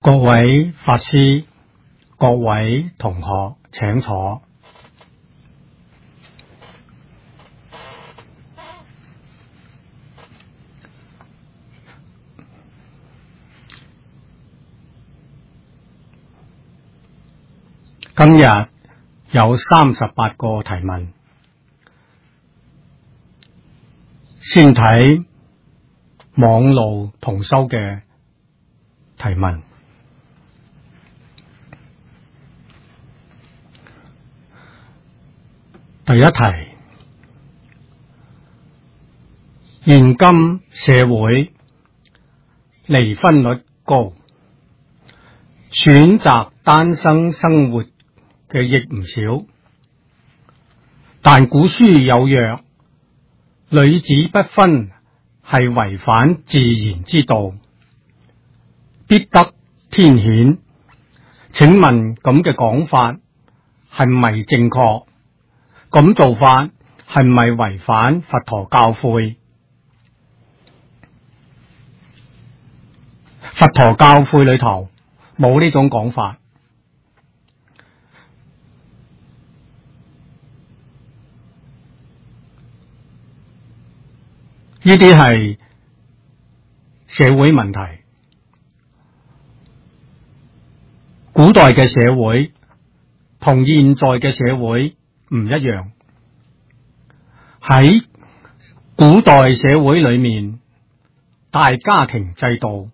各位法師、各位同學，請坐。今日有38個提問，先睇網路同修嘅提問。第一題，現今社會離婚率高，選擇單身生活嘅亦唔少，但古書有曰：女子不婚係違反自然之道，必得天譴。請問咁嘅講法係咪正確？咁做法係咪違反佛陀教誨？佛陀教誨裏頭冇呢種講法。呢啲係社會問題。古代嘅社會同現在嘅社會唔一樣。喺古代社會裏面，大家庭制度，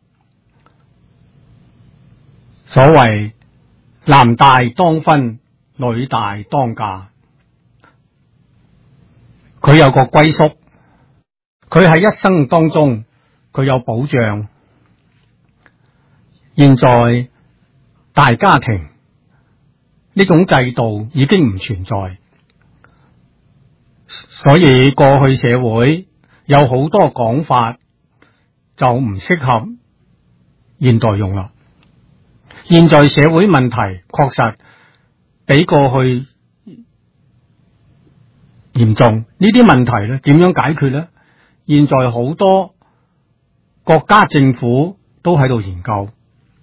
所謂男大當婚，女大當嫁，佢有個歸宿，佢喺一生當中佢有保障。現在大家庭呢種制度已經唔存在，所以過去社會有好多講法就唔適合現代用啦。現在社會問題確實比過去嚴重，呢啲問題咧點樣解決呢？現在好多國家政府都喺度研究，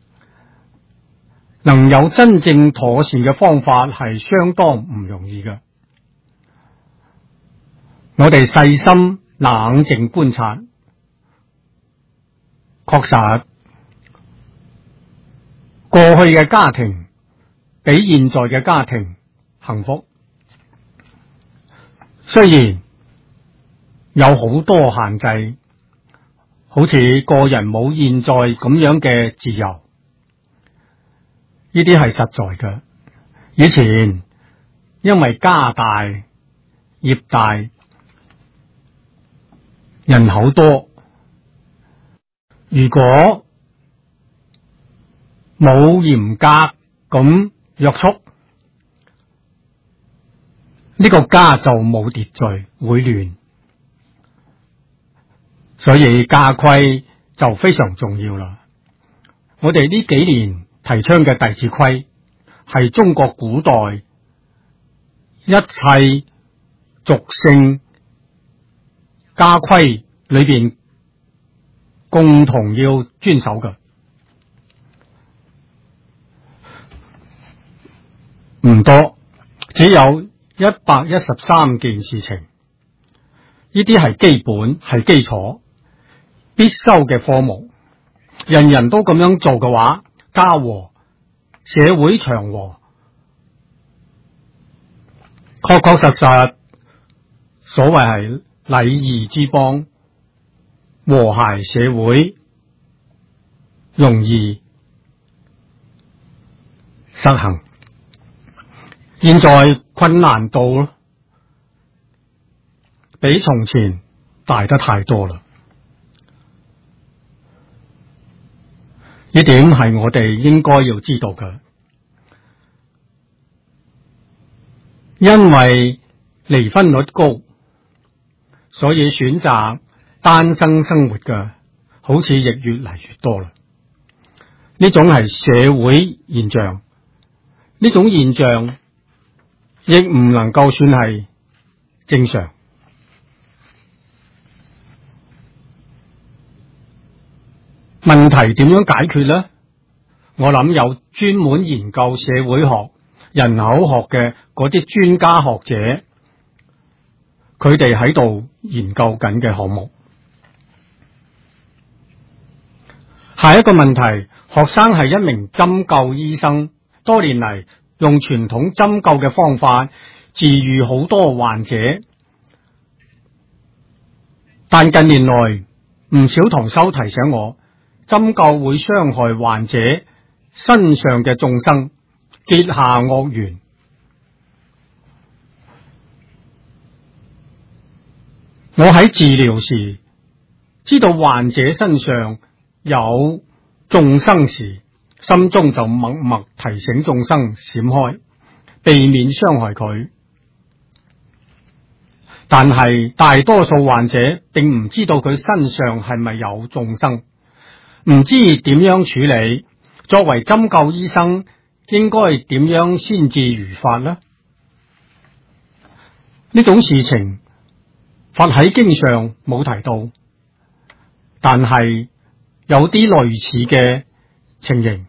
能有真正妥善嘅方法係相當唔容易嘅。我哋細心冷靜觀察，確實過去嘅家庭比現在嘅家庭幸福，雖然有好多限制，好似個人冇現在咁樣嘅自由，呢啲係實在嘅。以前因為家大業大，人口多，如果冇嚴格咁約束，呢個家就冇秩序，會亂。所以家規就非常重要啦。我哋呢幾年提倡嘅弟子規係中國古代一切俗姓家規裏邊共同要遵守嘅。唔多，只有113件事情，呢啲係基本，係基礎，必修嘅科目。人人都咁樣做嘅話，家和，社會祥和，確確實實，所謂係禮儀之邦，和諧社會，容易實行。現在困難度比從前大得太多啦。呢點係我哋應該要知道嘅，因為離婚率高，所以選擇單身生活嘅好似亦越嚟越多啦。呢種係社會現象，呢種現象亦唔能夠算係正常。問題點樣解決呢？ 我諗有專門研究社會學、人口學嘅嗰啲專家學者，佢哋喺度研究緊嘅項目。下一個問題，學生係一名針灸醫生，多年嚟用傳統針灸嘅方法治癒好多患者，但近年來唔少同修提醒我，針灸會傷害患者身上嘅眾生，結下惡緣。我喺治療時知道患者身上有眾生時，心中就默默提醒眾生閃開，避免傷害佢。但係大多數患者並唔知道佢身上係咪有眾生，唔知點樣處理。作為針灸醫生，應該點樣先至如法呢？呢種事情佛喺經上冇提到，但係有啲類似嘅情形，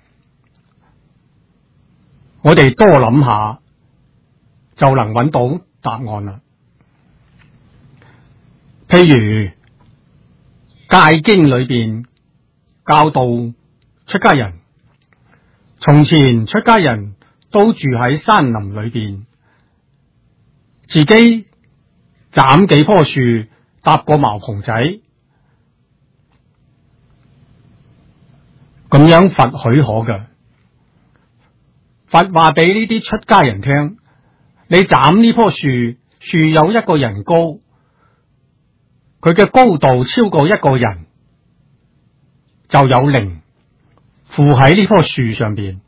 我哋多諗下就能揾到答案啦。譬如戒經裏邊教導出家人，從前出家人都住喺山林裏邊，自己斬幾棵樹，搭個茅棚仔，咁樣佛許可嘅。佛話俾呢啲出家人聽，你斬呢棵樹，樹有一個人高，佢嘅高度超過一個人，就有靈附喺呢棵樹上邊，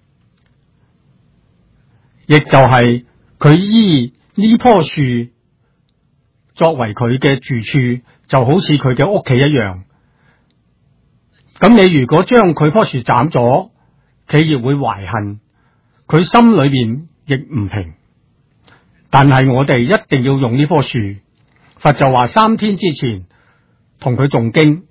亦就係佢依呢棵樹作為佢嘅住處，就好似佢嘅屋企一樣。咁你如果將佢棵樹斬咗，企業會懷恨，佢心裏面亦唔平。但係我哋一定要用呢棵樹，佛就話3天之前同佢誦經，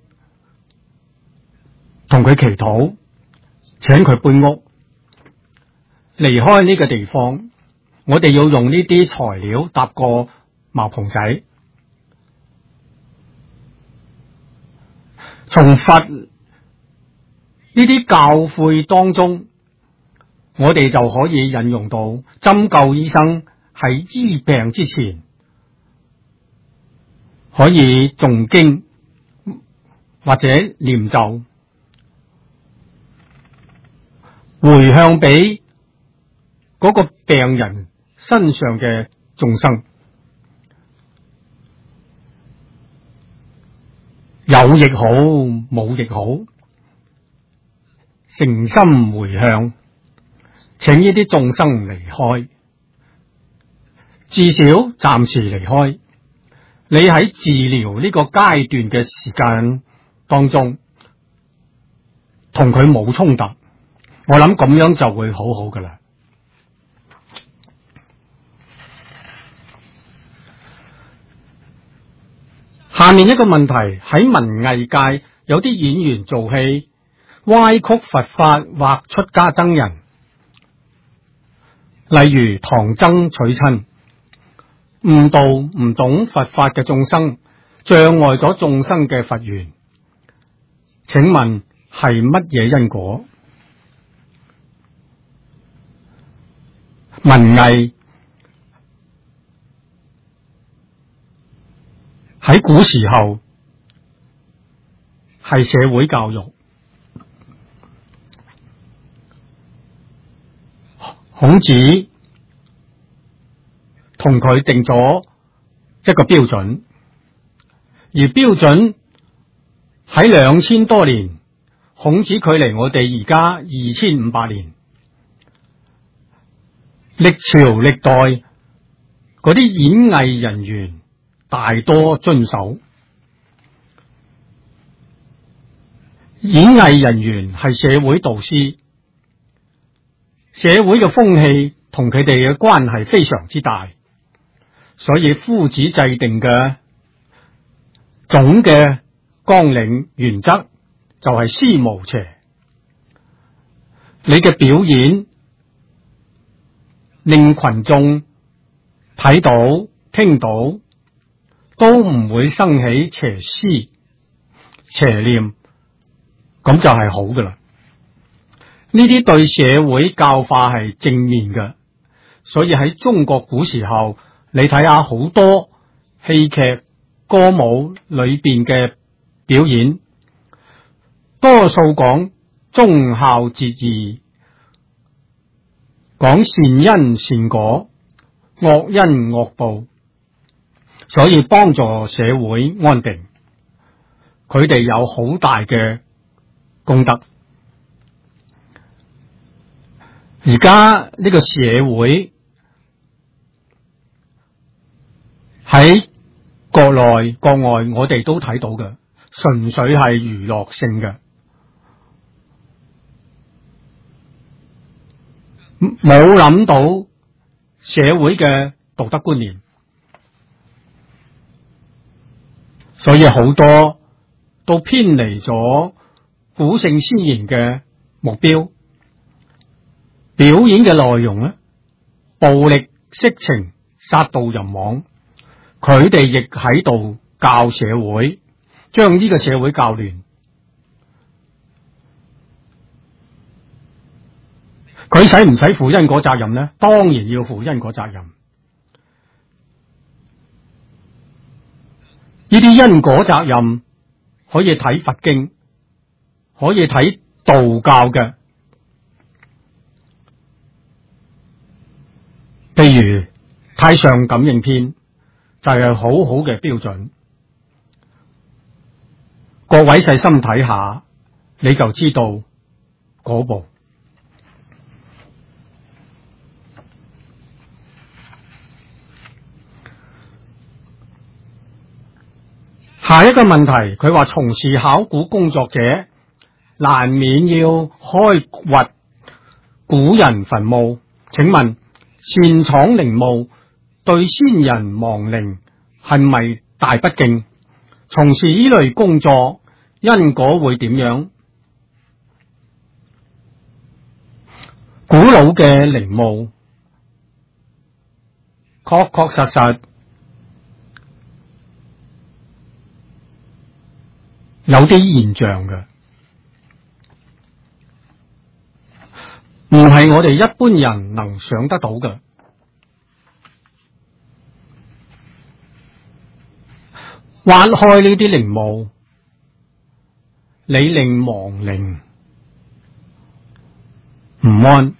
同佢祈禱，請佢搬屋，離開呢個地方。我哋要用呢啲材料搭個茅棚仔。從佛呢啲教誨當中，我哋就可以引用到針灸醫生喺醫病之前可以誦經或者念咒，回向俾嗰個病人身上嘅眾生，有亦好，冇亦好，誠心回向，請呢啲眾生離開，至少暫時離開。你喺治療呢個階段嘅時間當中，同佢冇衝突，我諗咁樣就會好好噶啦。下面一個問題，喺文藝界有啲演員做戲歪曲佛法或出家僧人，例如唐僧取親，誤導唔懂佛法嘅眾生，障礙咗眾生嘅佛緣。請問係乜嘢因果？文藝喺古時候係社會教育，孔子同佢定咗一個標準，而標準喺2000多年，孔子距離我哋而家2500年，歷朝歷代嗰啲演藝人員大多遵守。演藝人員係社會導師，社會嘅風氣同佢哋嘅關係非常之大，所以夫子制定嘅總嘅綱領原則就係施無邪。 你嘅表演令群眾睇到、聽到，都唔會生起邪思、邪念，咁就係好噶啦。呢啲對社會教化係正面嘅，所以喺中國古時候，你睇下好多戲劇、歌舞裏邊嘅表演，多數講忠孝節義，講善因善果、惡因惡報，所以幫助社會安定，佢哋有好大嘅功德。而家呢個社會喺國內國外，我哋都睇到嘅，純粹係娛樂性嘅，冇諗到社會嘅道德觀念，所以好多都偏離咗古聖先賢嘅目標。表演嘅內容咧，暴力、色情、殺盜淫妄，佢哋亦喺度教社會，將呢個社會教亂。佢使唔使負因果責任呢？當然要負因果責任。呢啲因果責任可以睇佛經，可以睇道教嘅。譬如《太上感應篇》就係好好嘅標準，各位細心睇下，你就知道嗰部。下一個問題，佢話從事考古工作者難免要開掘古人墳墓，請問擅闖陵墓對先人亡靈係咪大不敬？從事呢類工作因果會點樣？古老嘅陵墓確確實實有啲現象嘅，唔係我哋一般人能想得到嘅。挖開呢啲陵墓，你令亡靈唔安。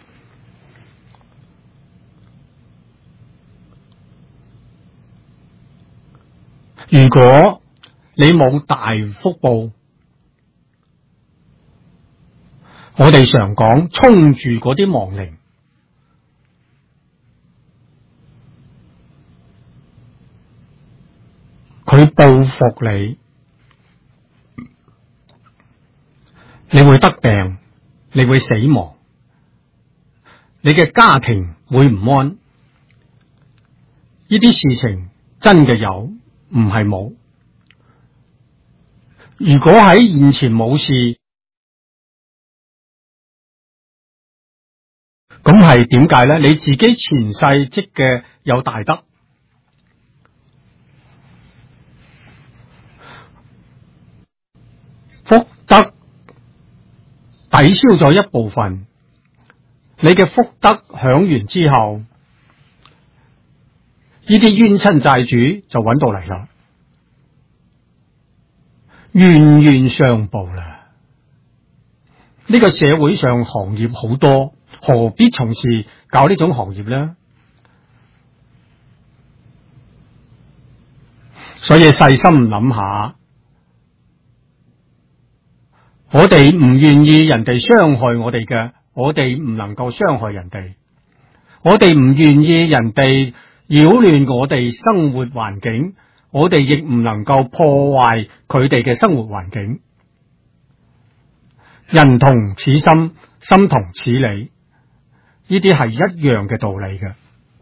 如果你冇大福報，我哋常講衝住嗰啲亡靈，佢報復你，你會得病，你會死亡，你嘅家庭會唔安。呢啲事情真嘅有，唔係冇。如果喺現前冇事，咁係點解呢？你自己前世積嘅有大德，福德抵消咗一部分，你嘅福德享完之後，呢啲冤親債主就揾到嚟啦，冤冤相報啦。呢個社會上行業好多，何必從事搞呢種行業呢？所以細心諗下，我哋唔願意人哋傷害我哋嘅，我哋唔能夠傷害人哋；我哋唔願意人哋擾亂我哋生活環境，我哋亦唔能夠破壞佢哋嘅生活環境。人同此心，心同此理，呢啲係一樣嘅道理嘅。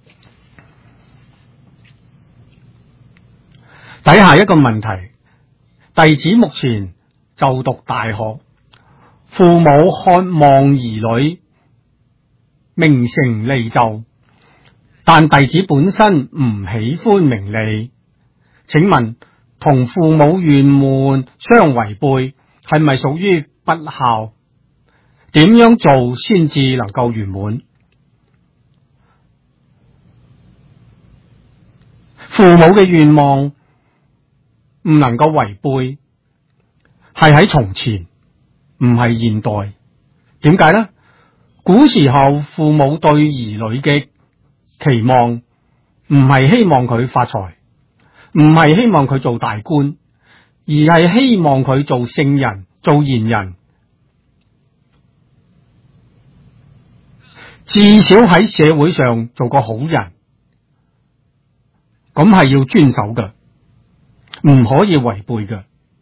底下一個問題，弟子目前就讀大學， 父母渴望兒女名成利就，但弟子本身唔喜歡名利，請問同父母圓滿相違背，係咪屬於不孝？點樣做先至能夠圓滿？父母嘅願望唔能夠違背，係喺從前，唔係現代。點解呢？古時候父母對兒女嘅期望唔係希望佢發財，唔係希望佢做大官，而係希望佢做聖人、做賢人，至少喺社會上做個好人。咁係要遵守嘅，唔可以違背嘅。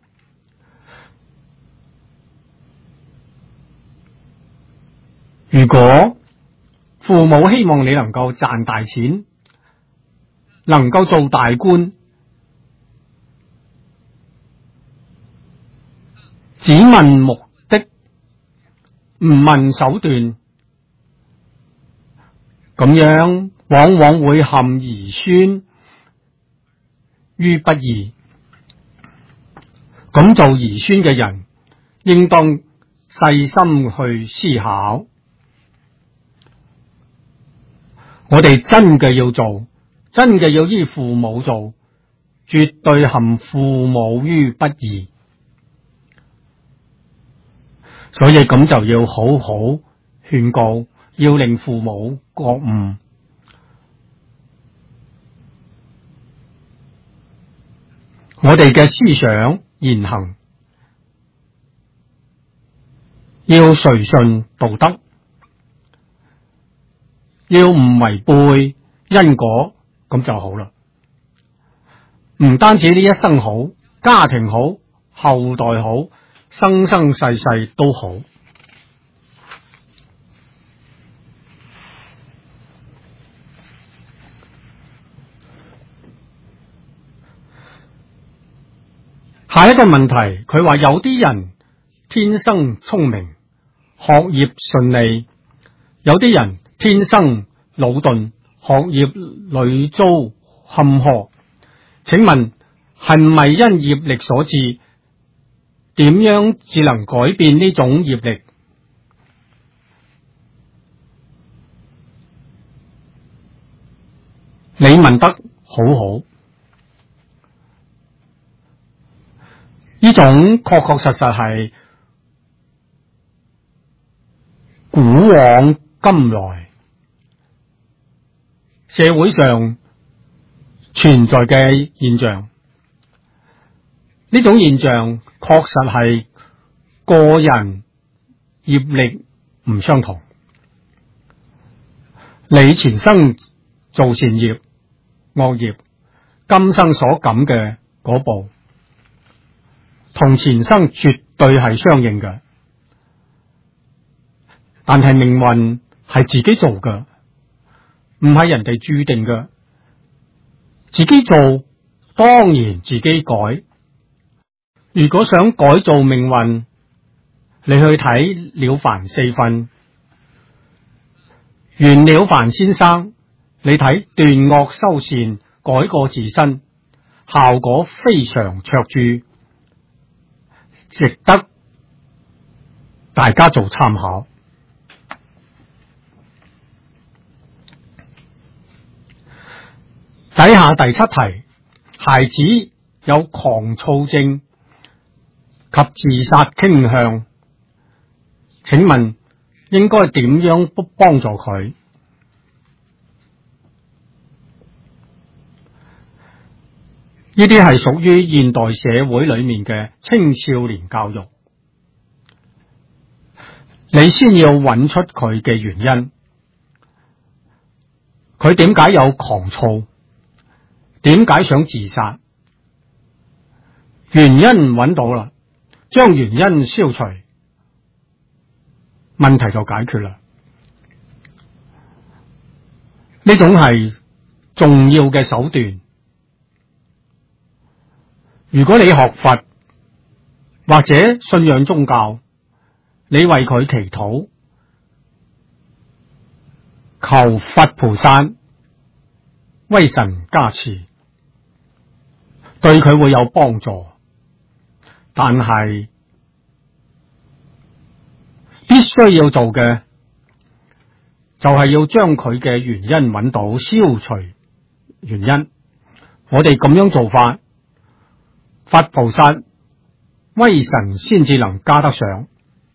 如果父母希望你能夠賺大錢，能夠做大官，只問目的，唔問手段，咁樣往往會陷兒孫於不義。咁做兒孫嘅人，應當細心去思考。我哋真嘅要做，真嘅要依父母做，絕對陷父母於不義。所以咁就要好好勸告，要令父母覺悟。我哋嘅思想言行要隨順道德，要唔違背因果，咁就好啦。唔單止呢一生好，家庭好，後代好，生生世世都好。下一個問題，佢話有啲人天生聰明，學業順利，有啲人天生魯鈍，學業屢遭坎坷。請問係咪因業力所致？點樣至能改變呢種業力？你問得好好，呢種確確實實係古往今來社會上存在嘅現象。呢種現象確實係個人業力唔相同。你前生做善業、惡業，今生所感嘅嗰報，同前生絕對係相應嘅。但係命運係自己做嘅，唔係人哋注定嘅。自己做，當然自己改。如果想改造命運，你去睇了凡四訓，袁了凡先生，你睇斷惡修善，改過自身，效果非常卓著，值得大家做參考。底下第七題，孩子有狂躁症及自殺傾向，請問應該點樣幫助佢？呢啲係屬於現代社會裏面嘅青少年教育，你先要揾出佢嘅原因，佢點解有狂躁？點解想自殺？原因揾到啦，將原因消除，問題就解決啦。呢種係重要嘅手段。如果你學佛或者信仰宗教， 你為佢祈禱，求佛菩薩威神加持，對佢會有幫助。但係必須要做嘅就係要將佢嘅原因揾到，消除原因。我哋咁樣做法，佛菩薩威神先至能加得上。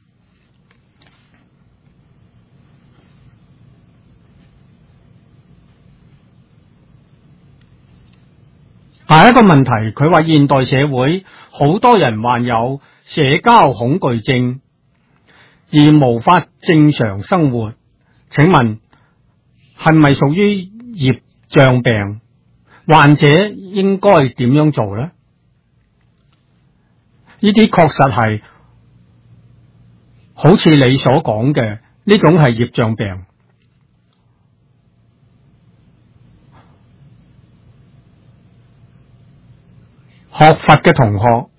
下一個問題，佢話現代社會好多人患有社交恐懼症，而無法正常生活。請問係咪屬於業障病？患者應該點樣做呢？呢啲確實係好似你所講嘅呢種係業障病。學佛嘅同學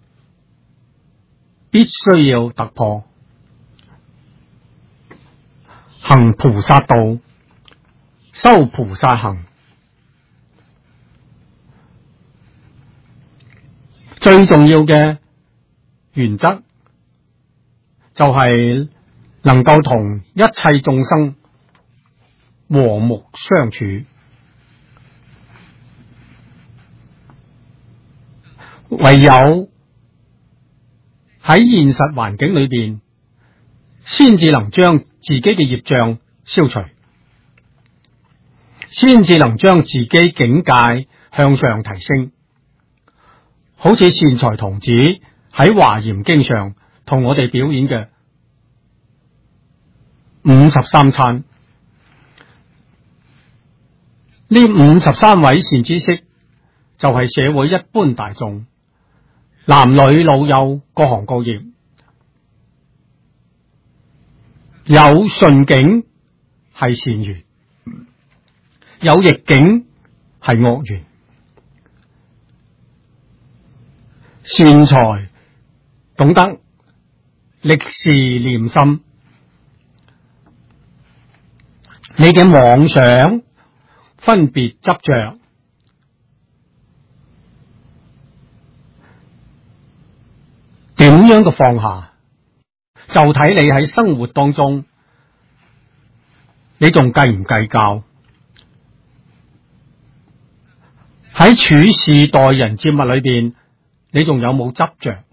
必須要突破，行菩薩道，修菩薩行。最重要嘅原則就係能夠同一切眾生和睦相處。唯有喺現實環境裏邊，先至能將自己嘅業障消除，先至能將自己境界向上提升。好似善財童子喺華嚴經上同我哋表演嘅53餐，呢53位善知識就係社會一般大眾，男女老幼各行各業，有順境係善緣，有逆境係惡緣。善財懂得歷事念心，你嘅妄想分別執着，點樣嘅放下，就睇你喺生活當中，你仲計唔計較？喺處事待人接物裏邊，你仲有冇執着？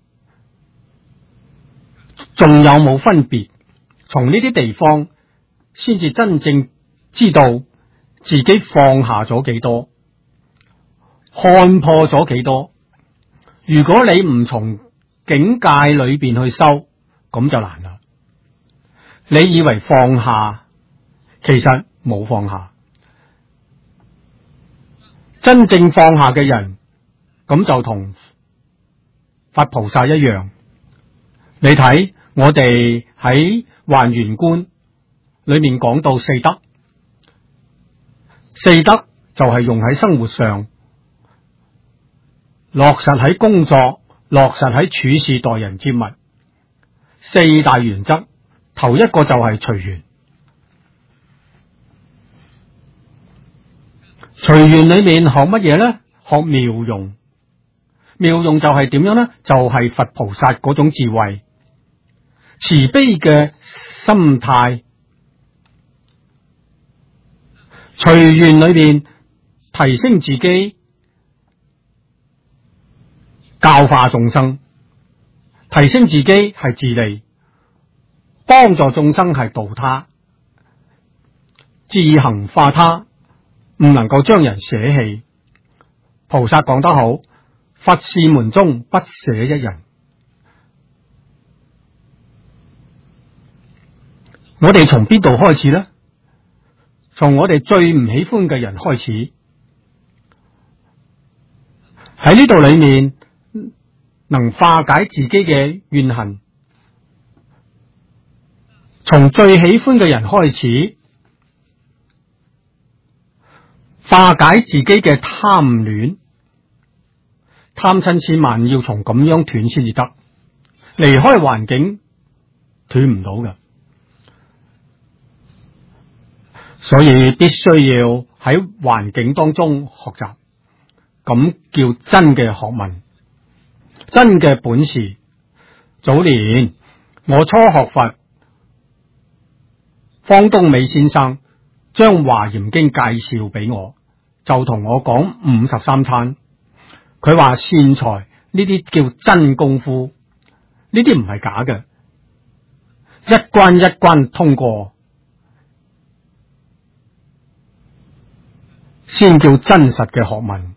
仲有冇分別？從呢啲地方，先至真正知道自己放下咗幾多，看破咗幾多。如果你唔從境界裏邊去修，咁就難啦。你以為放下，其實冇放下。真正放下嘅人，咁就同佛菩薩一樣。你睇我哋喺還原觀裏面講到四德，四德就係用喺生活上，落實喺工作，落實喺處事待人接物。四大原則，頭一個就係隨緣。隨緣裏面學乜嘢呢？學妙用。妙用就係點樣呢？就係佛菩薩嗰種智慧，慈悲嘅心態。隨緣裏面提升自己，教化眾生，提升自己係自利，幫助眾生係度他，自行化他，唔能夠將人捨棄。菩薩講得好，佛事門中不捨一人。我哋從邊度開始呢？從我哋最唔喜歡嘅人開始。喺呢度裏面能化解自己嘅怨恨，從最喜歡嘅人開始化解自己嘅貪戀，貪嗔癡慢要從咁樣斷先至得。離開環境斷唔到嘅。所以必須要喺環境當中學習，咁叫真嘅學問，真嘅本事。早年我初學佛，方東美先生將華嚴經介紹俾我，就同我講53餐。佢話善財呢啲叫真功夫，呢啲唔係假嘅，一關一關通過先叫真實嘅學問。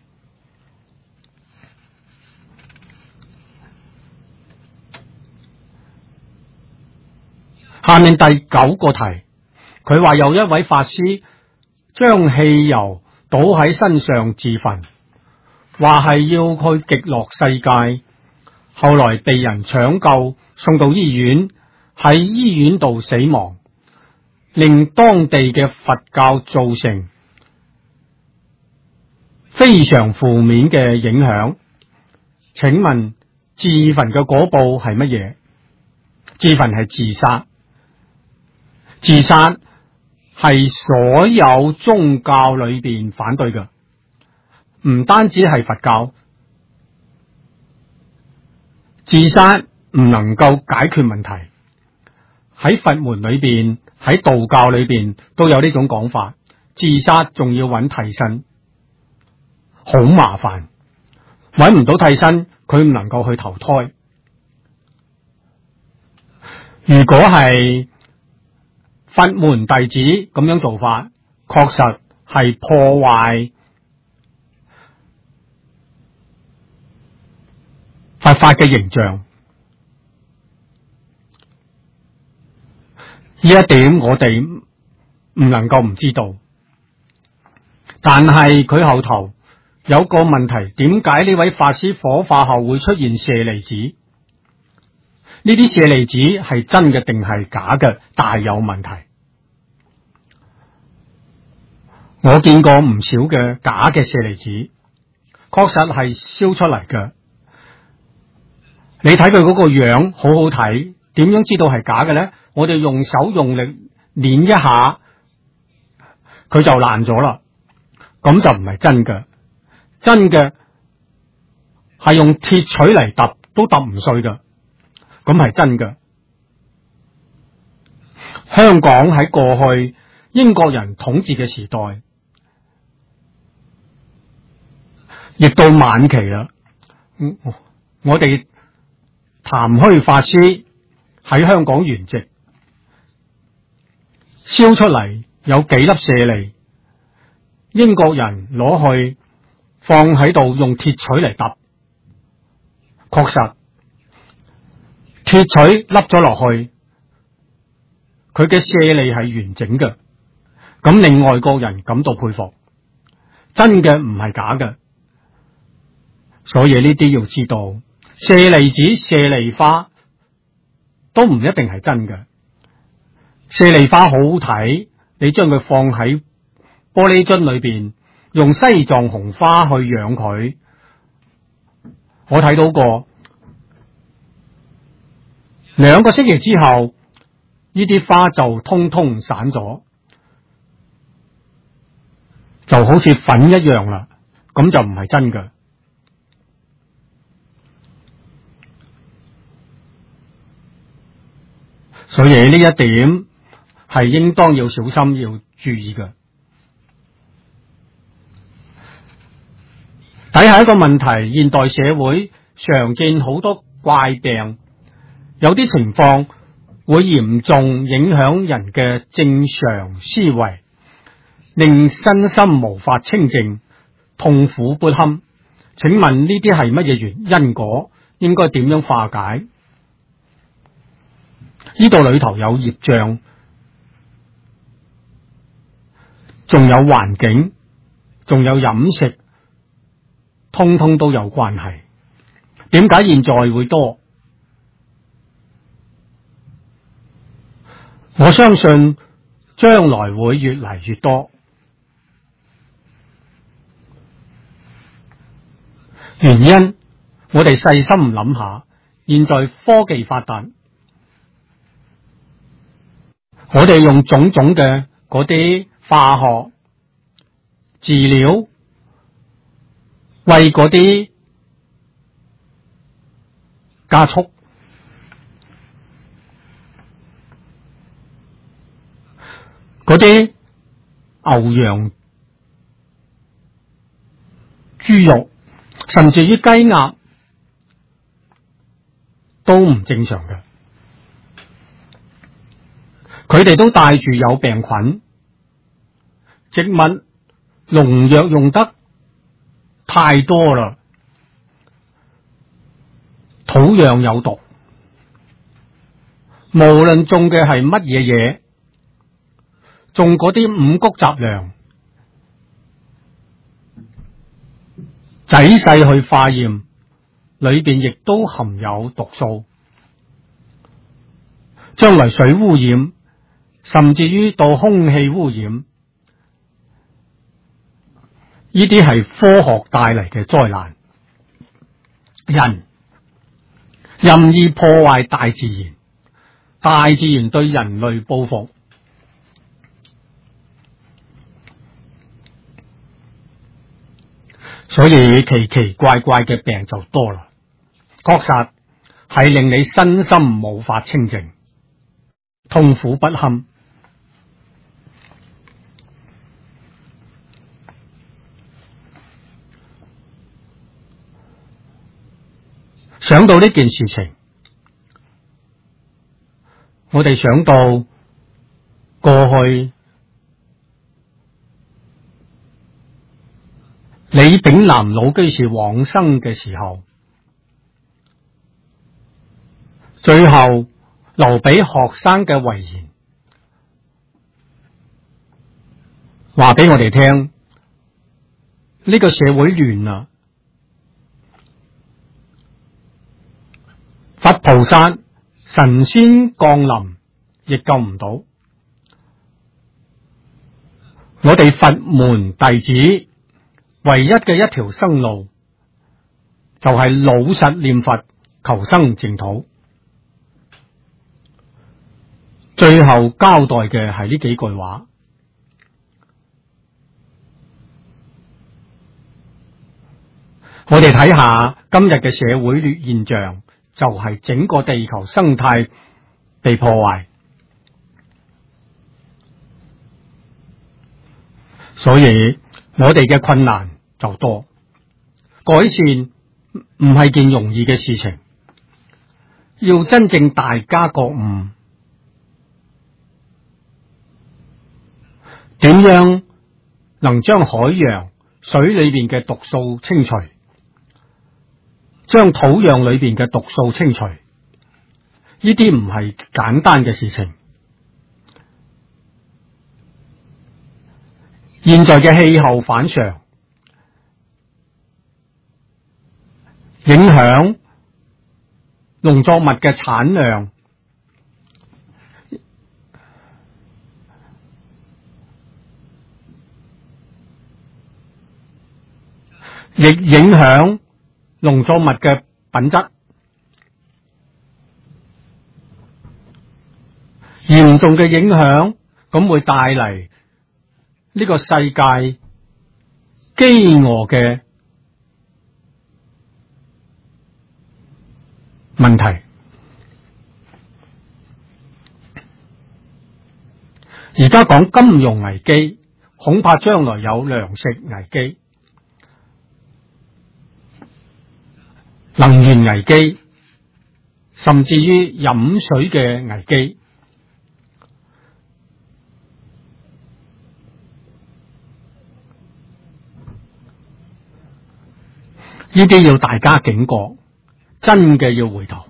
下面第9個題，佢話有一位法師將汽油倒喺身上自焚，話係要去極樂世界，後來被人搶救送到醫院，喺醫院度死亡，令當地嘅佛教造成非常負面嘅影響。請問自焚嘅果報係乜嘢？自焚係自殺。自殺係所有宗教裏邊反對嘅，唔單止係佛教。自殺唔能夠解決問題，喺佛門裏邊，喺道教裏邊都有呢種講法。自殺仲要揾替身，好麻煩，揾唔到替身，佢唔能夠去投胎。如果係佛門弟子咁樣做法，確實係破壞佛法嘅形象。呢一點我哋唔能夠唔知道。但係佢後頭有個問題，點解呢位法師火化後會出現舍利子？呢啲舍利子係真嘅定係假嘅？大有問題。我見過唔少嘅假嘅舍利子，確實係燒出嚟嘅。你睇佢嗰個樣好好睇，點樣知道係假嘅呢？我哋用手用力捻一下，佢就爛咗啦，咁就唔係真嘅。真嘅係用鐵錘嚟揼都揼唔碎嘅，咁係真嘅。香港喺過去英國人統治嘅時代，亦到晚期啦。我哋譚虛法師喺香港圓寂，燒出嚟有幾粒舍利，英國人攞去放喺度用鐵錘嚟揼，確實鐵錘凹咗落去，佢嘅舍利係完整嘅，咁令外國人感到佩服。真嘅唔係假嘅，所以呢啲要知道，舍利子、舍利花都唔一定係真嘅。舍利花好好睇，你將佢放喺玻璃樽裏邊，用西藏紅花去養佢，我睇到過。2個星期之後，呢啲花就通通散咗，就好似粉一樣啦，咁就唔係真嘅。所以呢一點係應當要小心，要注意嘅。睇下一個問題，現代社會常見好多怪病，有啲情況會嚴重影響人嘅正常思維，令身心無法清淨，痛苦不堪。請問呢啲係乜嘢因果？應該點樣化解？呢度裏頭有業障，仲有環境，仲有飲食，通通都有關係。點解現在會多？我相信將來會越嚟越多。原因我哋細心諗下，現在科技發達， 我哋用種種嘅嗰啲化學飼料為嗰啲加速，嗰啲牛羊、豬肉，甚至於雞鴨都唔正常嘅。佢哋都帶住有病菌，植物農藥用得太多啦，土壤有毒，無論種嘅係乜嘢嘢，種嗰啲五穀雜糧，仔細去化驗，裏邊亦都含有毒素，將來水污染，甚至於到空氣污染，呢啲係科學帶嚟嘅災難。人任意破壞大自然，大自然對人類報復，所以奇奇怪怪嘅病就多啦。確實係令你身心無法清靜，痛苦不堪。想到呢件事情，我哋想到過去李炳南老居士往生嘅時候，最後留俾學生嘅遺言，話俾我哋聽，呢個社會亂啦，佛菩薩神仙降臨亦救唔到，我哋佛門弟子唯一嘅一條生路，就係老實念佛，求生淨土。最後交代嘅係呢幾句話。我哋睇下今日嘅社會現象，就係整個地球生態被破壞，所以我哋嘅困難就多，改善唔係件容易嘅事情，要真正大家覺悟，點樣能將海洋、水裏邊嘅毒素清除，將土壤裏邊嘅毒素清除，呢啲唔係簡單嘅事情。現在嘅氣候反常，影響農作物嘅產量，亦影響農作物嘅品質，嚴重嘅影響，咁會帶嚟呢個世界飢餓嘅問題。而家講金融危機，恐怕將來有糧食危機、能源危機，甚至於飲水嘅危機。呢啲要大家警覺，真嘅要回頭。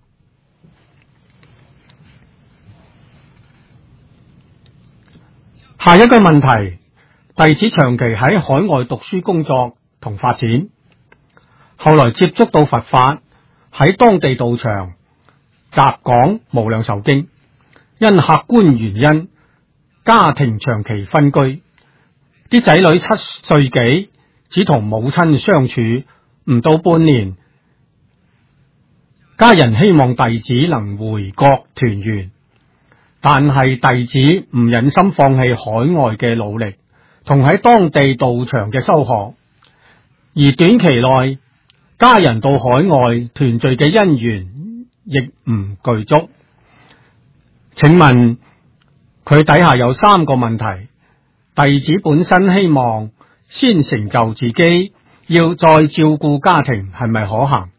下一個問題，弟子長期喺海外讀書工作同發展，後來接觸到佛法，喺當地道場習講無量壽經，因客觀原因，家庭長期分居，啲仔女7歲幾，只同母親相處唔到半年，家人希望弟子能回國團圓， 但係弟子唔忍心放棄海外嘅努力，同喺當地道場嘅修學，而短期內家人到海外團聚嘅因緣亦唔具足。請問佢底下有3個問題：弟子本身希望先成就自己，要再照顧家庭，係咪可行？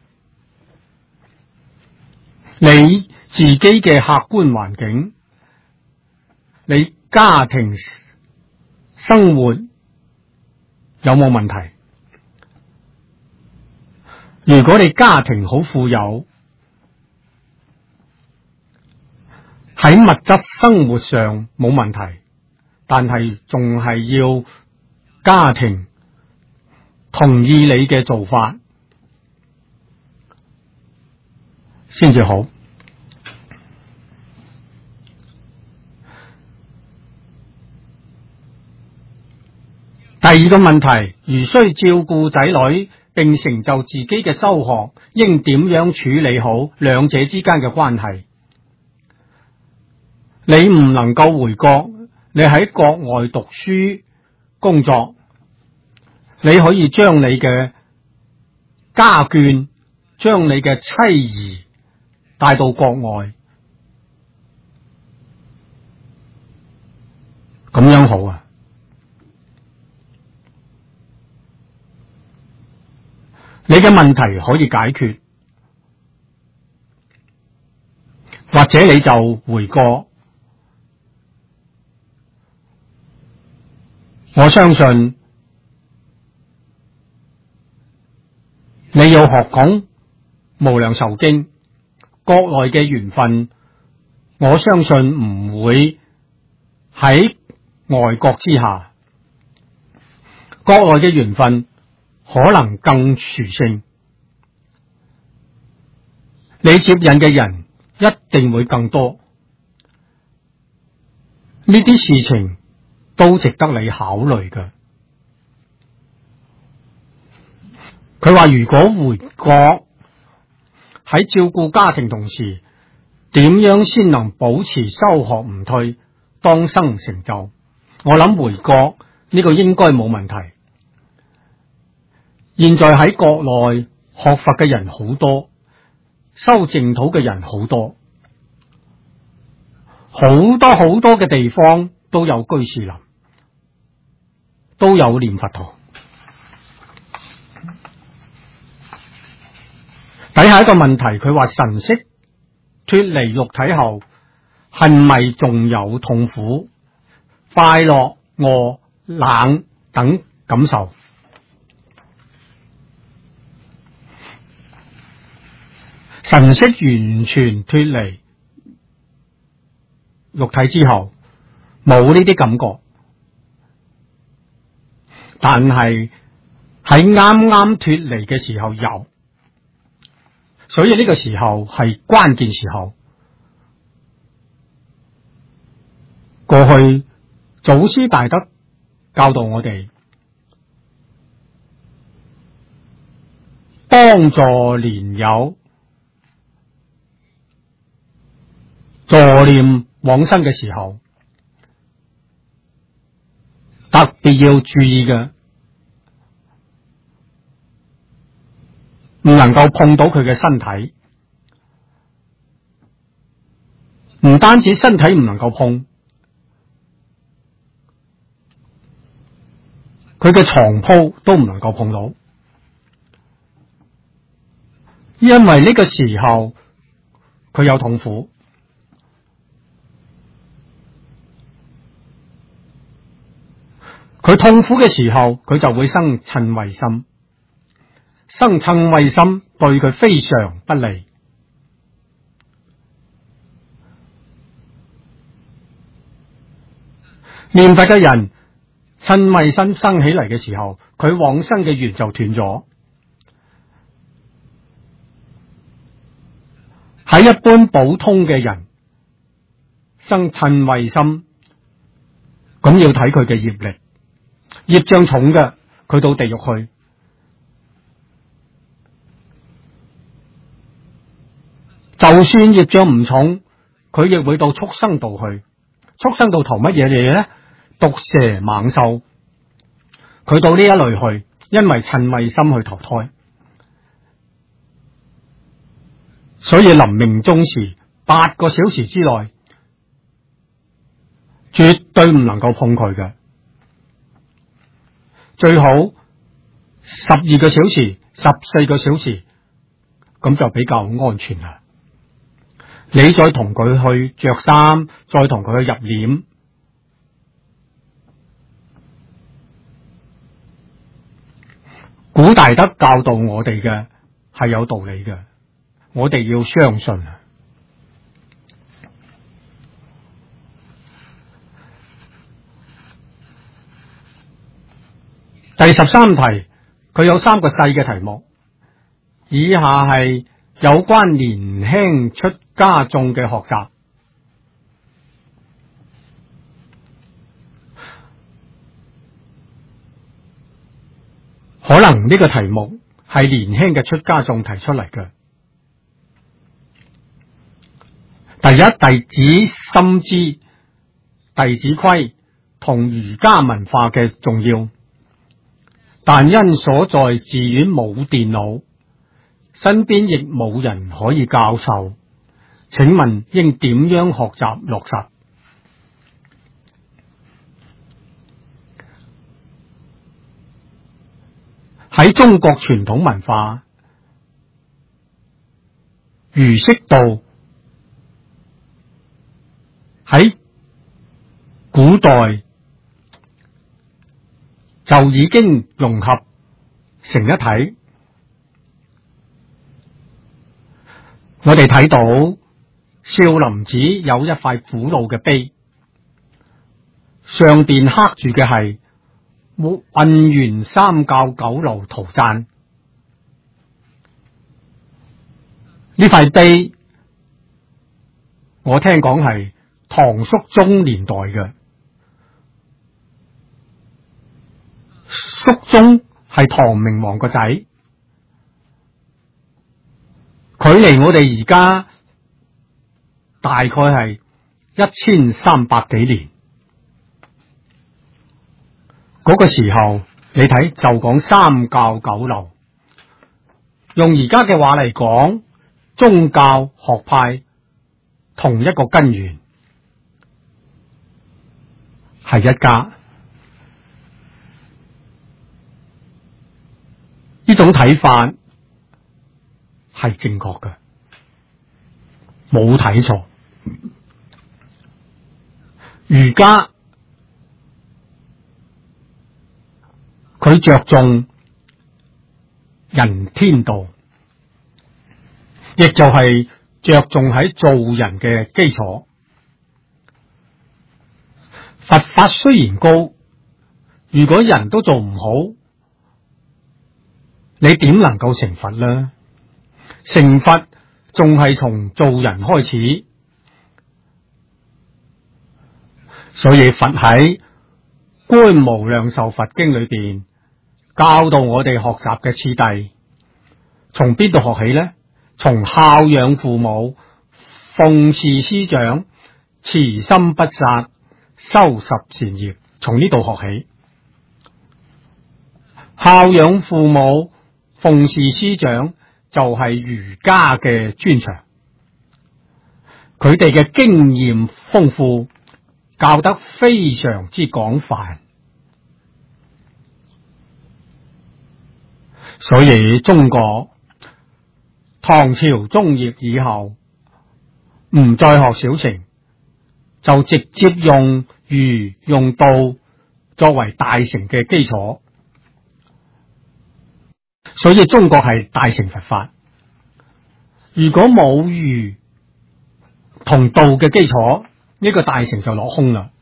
你自己嘅客觀環境，你家庭生活有冇問題？如果你家庭好富有，喺物質生活上冇問題，但係仲係要家庭同意你嘅做法先至好。第二個問題，如需照顧仔女並成就自己嘅修學，應點樣處理好兩者之間嘅關係？你唔能夠回國，你喺國外讀書工作，你可以將你嘅家眷、將你嘅妻兒帶到國外，咁樣好啊。你嘅問題可以解決，或者你就回國。我相信你要學講無量壽經，國內嘅緣分，我相信唔會喺外國之下，國內嘅緣分可能更殊勝，你接引嘅人一定會更多，呢啲事情都值得你考慮嘅。佢話如果回國喺照顧家庭同時，點樣先能保持修學唔退，當生成就？我諗回國呢個應該冇問題。現在喺國內學佛嘅人好多，修淨土嘅人好多，好多嘅地方都有居士林，都有念佛堂。底下一個問題，佢話神識脫離肉體後，係咪仲有痛苦、快樂、餓、冷等感受？神識完全脫離肉體之後，冇呢啲感覺，但係喺啱啱脫離嘅時候有，所以呢個時候係關鍵時候。過去祖師大德教導我哋，幫助蓮友助念往生嘅時候，特別要注意嘅，唔能夠碰到佢嘅身體，唔單止身體唔能夠碰，佢嘅床鋪都唔能夠碰到，因為呢個時候佢有痛苦。佢痛苦嘅時候，佢就會生嗔恚心，生嗔恚心對佢非常不利。念佛嘅人，嗔恚心生起嚟嘅時候，佢往生嘅緣就斷咗。喺一般普通嘅人生嗔恚心，咁要睇佢嘅業力。業障重嘅，佢到地獄去；就算業障唔重， 佢亦會到畜生道去。畜生道圖乜嘢嚟呢？毒蛇猛獸，佢到呢一類去，因為趁慧心去投胎，所以臨命終時8個小時之內，絕對唔能夠碰佢嘅，最好12個小時、14個小時，咁就比較安全啦。你再同佢去着衫，再同佢去入殮，古大德教導我哋嘅係有道理嘅，我哋要相信啊。第13題，佢有3個細嘅題目，以下係有關年輕出家眾嘅學習。可能呢個題目係年輕嘅出家眾提出嚟嘅。第一，弟子深知《弟子規》同儒家文化嘅重要，但因所在寺院冇電腦，身邊亦冇人可以教授，請問應點樣學習落實？喺中國傳統文化，儒釋道喺古代就已經融合成一體。我哋睇到少林寺有一塊古老嘅碑，上邊刻住嘅係混元三教九流圖讚。呢塊碑我聽講係唐肅宗年代嘅，肅宗係唐明皇個仔，距離我哋而家大概係1300幾年。嗰個時候你睇就講三教九流，用而家嘅話嚟講，宗教學派同一個根源，係一家。呢種睇法係正確嘅，冇睇錯。儒家佢着重人天道，亦就係着重喺做人嘅基礎。佛法雖然高，如果人都做唔好，你點能夠成佛呢？成佛仲係從做人開始，所以佛喺《觀無量壽佛經》裏邊教導我哋學習嘅次第，從邊度學起呢？從孝養父母、奉事師長、慈心不殺、修十善業，從呢度學起。孝養父母、奉事師長就係儒家嘅專長，佢哋嘅經驗豐富，教得非常之廣泛，所以中國唐朝中葉以後唔再學小乘，就直接用儒用道作為大乘嘅基礎，所以中國係大乘佛法。如果冇儒同道嘅基礎，呢個大乘就落空啦，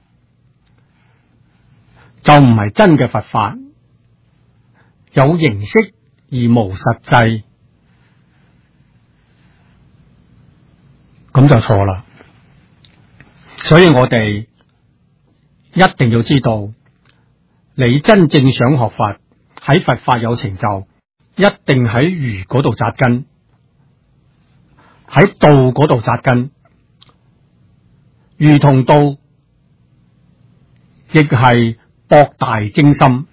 就唔係真嘅佛法，有形式而無實際，咁就錯啦。所以我哋一定要知道，你真正想學佛，喺佛法有成就，一定喺儒嗰度扎根，喺道嗰度扎根。 如同道，亦係博大精深。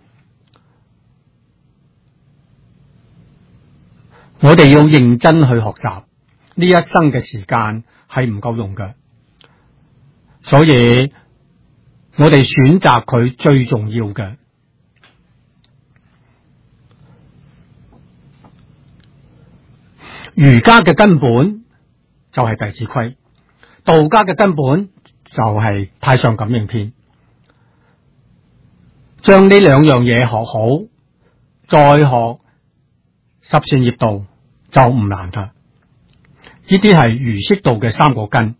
我哋要認真去學習，呢一生嘅時間係唔夠用嘅，所以我哋選擇佢最重要嘅。儒家嘅根本就係弟子規，道家嘅根本就係太上感應篇。將呢兩樣嘢學好，再學十善業道就唔難噶。呢啲係儒釋道嘅三個根。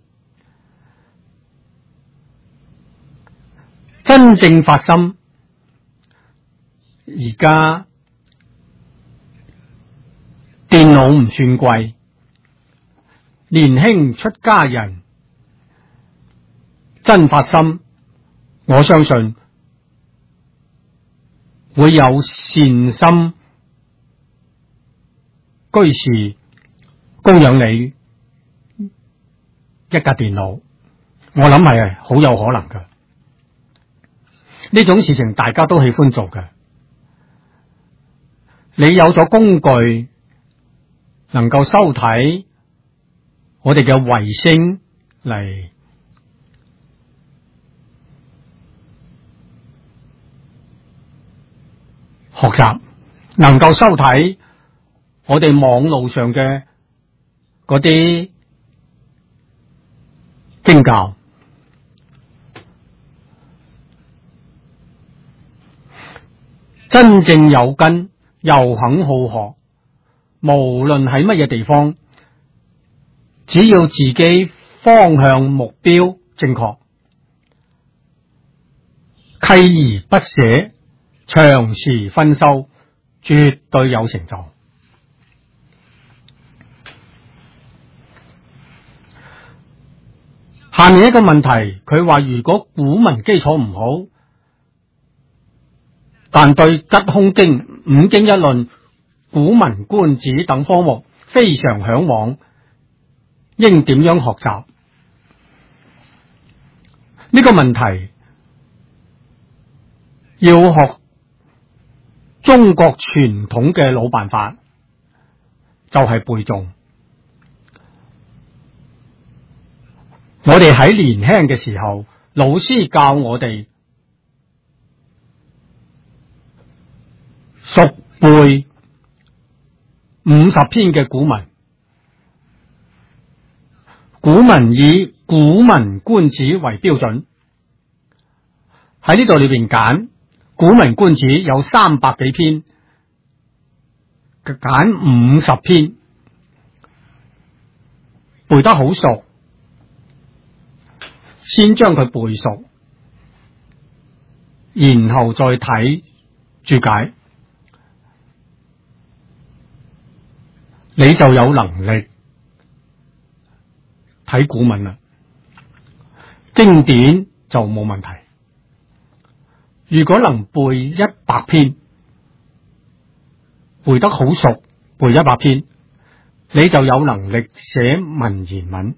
真正發心，而家電腦唔算貴，年輕出家人真發心，我相信會有善心居士供養你一架電腦，我諗係好有可能嘅。呢種事情大家都喜歡做嘅。你有咗工具，能夠收睇我哋嘅衛星嚟學習，能夠收睇我哋網路上嘅嗰啲經教，真正有根又肯好學，無論喺乜嘢地方，只要自己方向目標正確，鍥而不捨，長時熏修，絕對有成就。下面一個問題，佢話如果古文基礎唔好，但對吉凶經、五經一論、古文觀止等科目非常向往，應點樣學習？呢個問題要學中國傳統嘅老辦法，就係背誦。我哋喺年輕嘅時候，老師教我哋熟背50篇嘅古文，古文以古文觀止為標準。喺呢度裏邊揀古文觀止有300幾篇，揀50篇，背得好熟，先將佢背熟，然後再睇注解，你就有能力睇古文啦。經典就冇問題。如果能背100篇，背得好熟，背100篇，你就有能力寫文言文。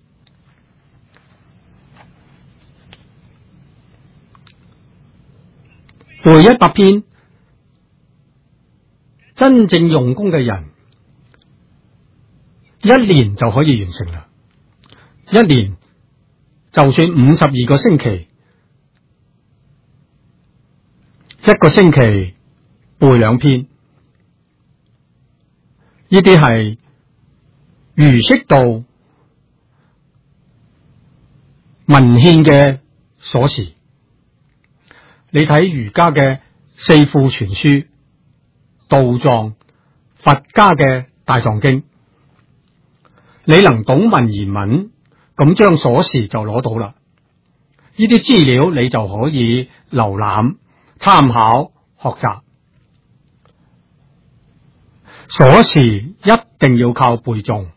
背100篇，真正用功嘅人1年就可以完成啦。1年就算52個星期，1個星期背2篇，呢啲係儒釋道文獻嘅鎖匙。你睇儒家嘅四庫全書、道藏、佛家嘅大藏經，你能懂文言文，咁將鎖匙就攞到啦。呢啲資料你就可以瀏覽、參考、學習。鎖匙一定要靠背誦，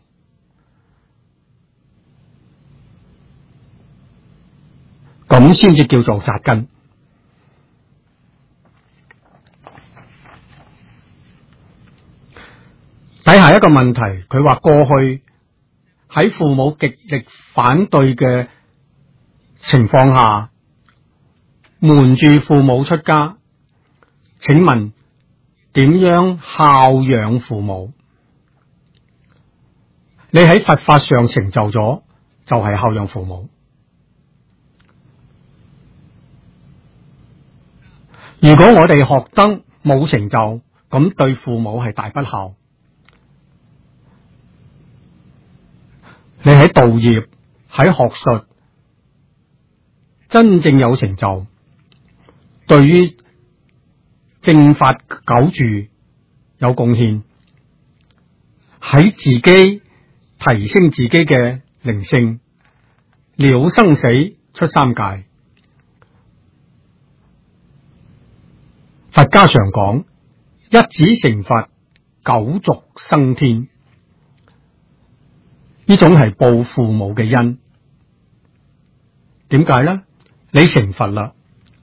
咁先至叫做扎根。睇下一個問題，佢話過去喺父母極力反對嘅情況下瞞住父母出家，請問點樣孝養父母？你喺佛法上成就咗，就係孝養父母。如果我哋學得冇成就，咁對父母係大不孝。你喺道業、喺學術真正有成就，對於正法久住有貢獻，喺自己提升自己嘅靈性，了生死出三界。佛家常講一子成佛，九族生天，呢種係報父母嘅恩。點解呢？你成佛啦，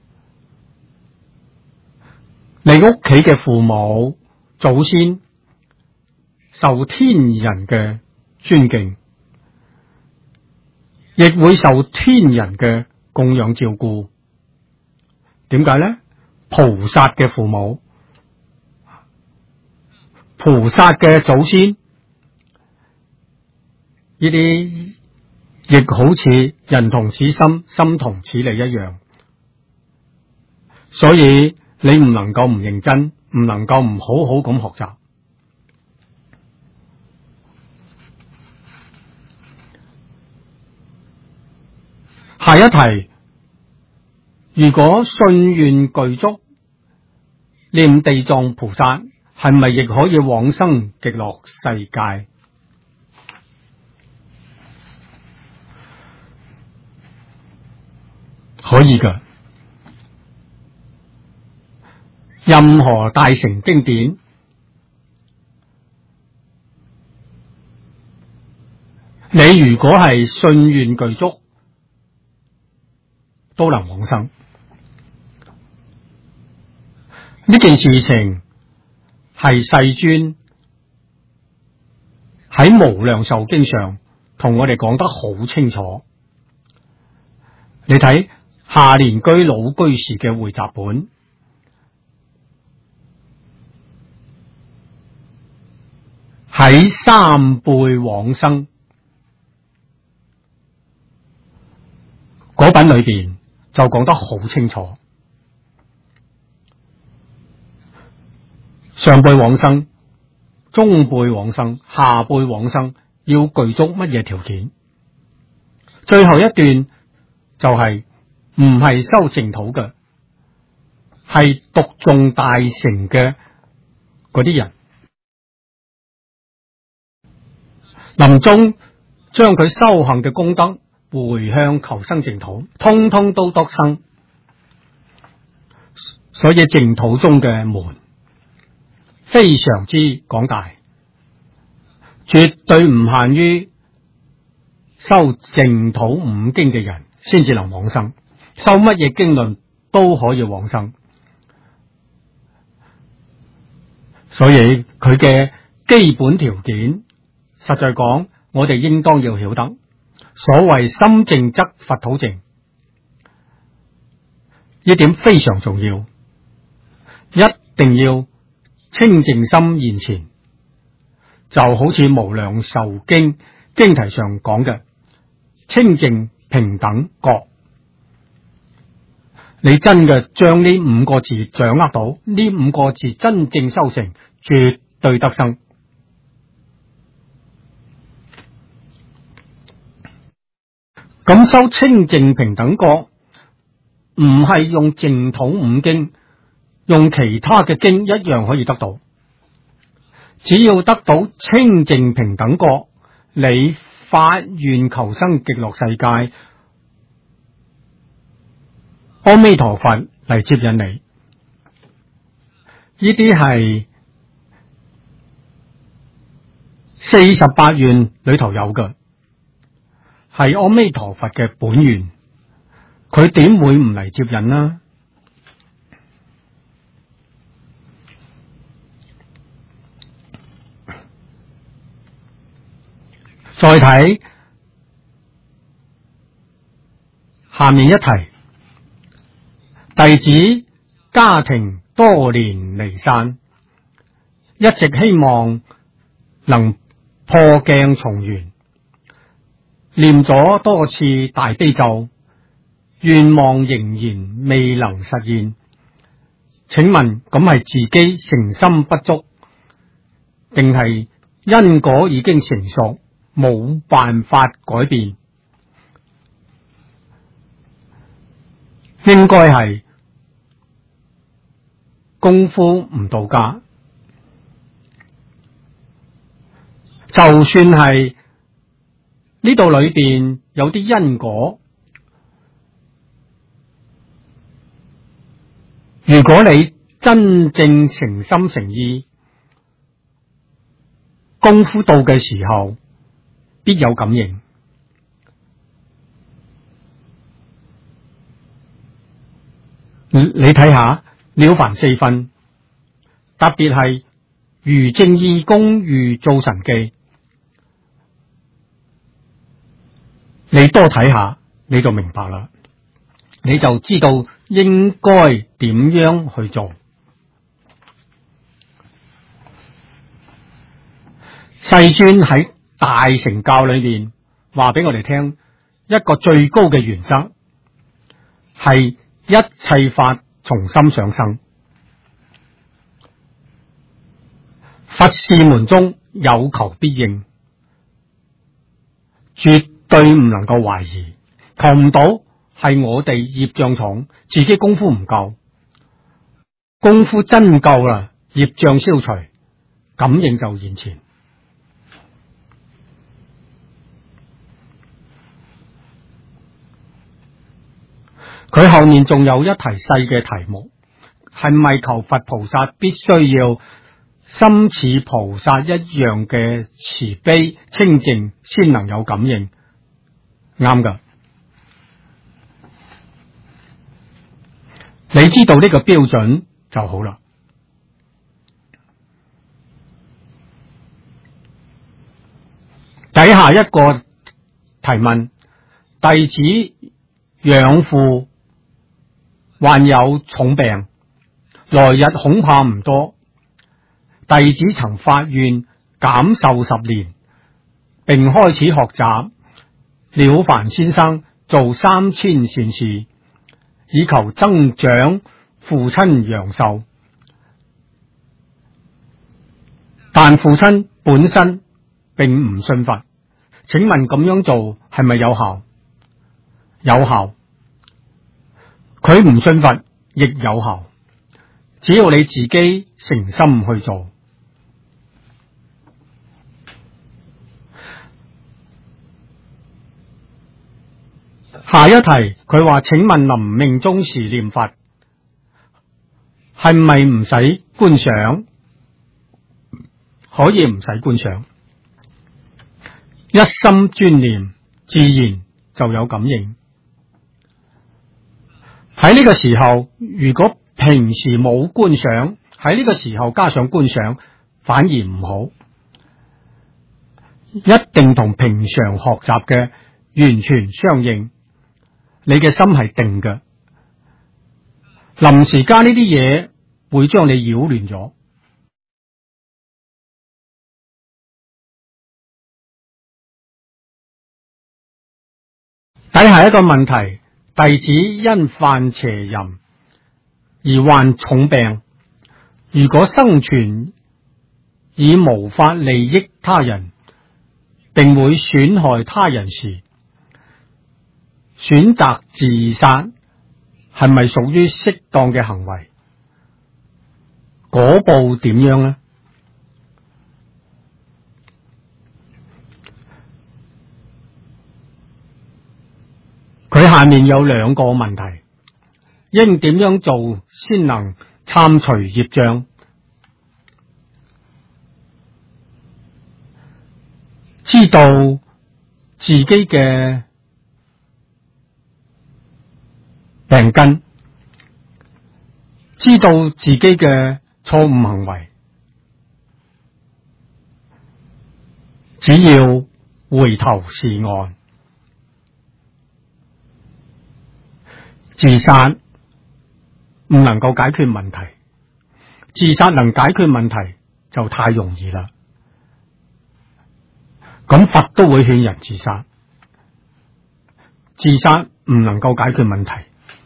你屋企嘅父母祖先受天人嘅尊敬，亦會受天人嘅供養照顧。點解呢？菩薩嘅父母、菩薩嘅祖先，呢啲亦好似人同此心，心同此理一樣。所以你唔能夠唔認真，唔能夠唔好好咁學習。下一題，如果信願具足，念地藏菩薩，係咪亦可以往生極樂世界？可以㗎。任何大乘經典，你如果係信願具足，都能往生。呢件事情係世尊喺無量壽經上同我哋講得好清楚。你睇下蓮居老居士嘅匯集本，喺三輩往生嗰品裏邊就講得好清楚。上輩往生、中輩往生、下輩往生要具足乜嘢條件？最後一段就係唔係修淨土嘅，係讀誦大乘嘅嗰啲人，臨終將佢修行嘅功德回向求生淨土，通通都得生。所以淨土中嘅門非常之廣大，絕對唔限於修淨土五經嘅人先至能往生，修乜嘢經論都可以往生。所以佢嘅基本條件，實在講，我哋應當要曉得。所謂心淨則佛土淨，呢點非常重要，一定要清淨心現前，就好似無量壽經經題上講嘅清淨平等覺。你真嘅將呢五個字掌握到，呢五個字真正修成，絕對得生。咁修清淨平等覺，唔係用淨土五經，用其他嘅經一樣可以得到。只要得到清淨平等覺，你發願求生極樂世界，阿彌陀佛嚟接引你。呢啲係48願裏頭有嘅，係阿彌陀佛嘅本願，佢點會唔嚟接引呢？再睇下面一提，弟子家庭多年離散，一直希望能破鏡重圓，念咗多次大悲咒，願望仍然未能實現。請問咁係自己誠心不足，定係因果已經成熟，冇辦法改變？應該係功夫唔到家。就算係呢度裏邊有啲因果，如果你真正誠心誠意，功夫到嘅時候，必有感應。你睇下《了凡四訓》，特別係如正義公如造神記，你多睇下你就明白啦，你就知道應該點樣去做。世尊喺大乘教裏面話俾我哋聽，一個最高嘅原則係一切法從心想生。佛事門中有求必應，絕對唔能夠懷疑。求唔到係我哋業障重，自己功夫唔夠。功夫真夠啦，業障消除，感應就現前。佢後面仲有一題細嘅題目，係咪求佛菩薩必須要心似菩薩一樣嘅慈悲清淨先能有感應？啱㗎，你知道呢個標準就好啦。底下一個提問，弟子養父患有重病，來日恐怕唔多。弟子曾發願減壽10年，並開始學習了凡先生做3000善事，以求增長父親陽壽。但父親本身並唔信佛，請問咁樣做係咪有效？有效。佢唔信佛亦有效，只要你自己誠心去做。下一題，佢話請問臨命終時念佛係咪唔使觀想？可以唔使觀想，一心專念，自然就有感應。喺呢個時候，如果平時冇觀想，喺呢個時候加上觀想，反而唔好。一定同平常學習嘅完全相應。你嘅心係定嘅，臨時加呢啲嘢會將你擾亂咗。底下一個問題，弟子因犯邪淫而患重病，如果生存已無法利益他人，並會損害他人時，選擇自殺係咪屬於適當嘅行為？果報點樣呢？佢下面有2個問題，應點樣做先能參除業障？知道自己嘅病根，知道自己嘅錯誤行為，只要回頭是岸。 自殺唔能夠解決問題，自殺能解決問題就太容易啦。咁佛都會勸人自殺，自殺唔能夠解決問題，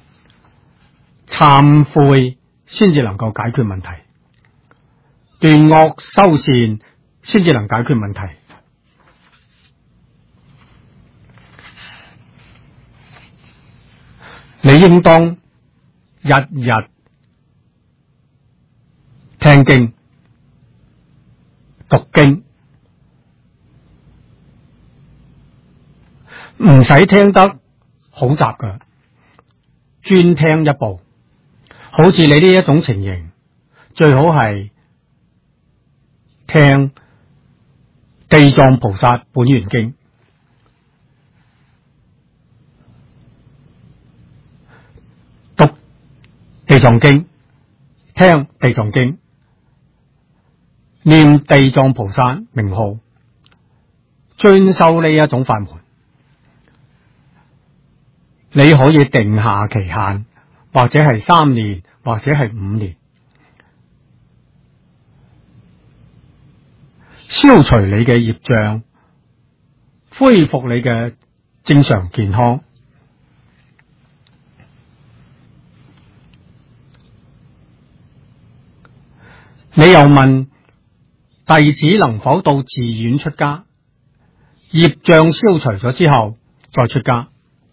懺悔先至能夠解決問題，斷惡修善先至能解決問題。你應當日日聽經、讀經，唔使聽得好雜㗎，專聽一部。好似你呢一種情形，最好係聽地藏菩薩本願經，讀地藏經，聽地藏經，念地藏菩薩名號，專修呢一種法門。你可以定下期限，或者係3年，或者係5年，消除你嘅業障，恢復你嘅正常健康。你又問弟子能否到寺院出家？業障消除咗之後再出家。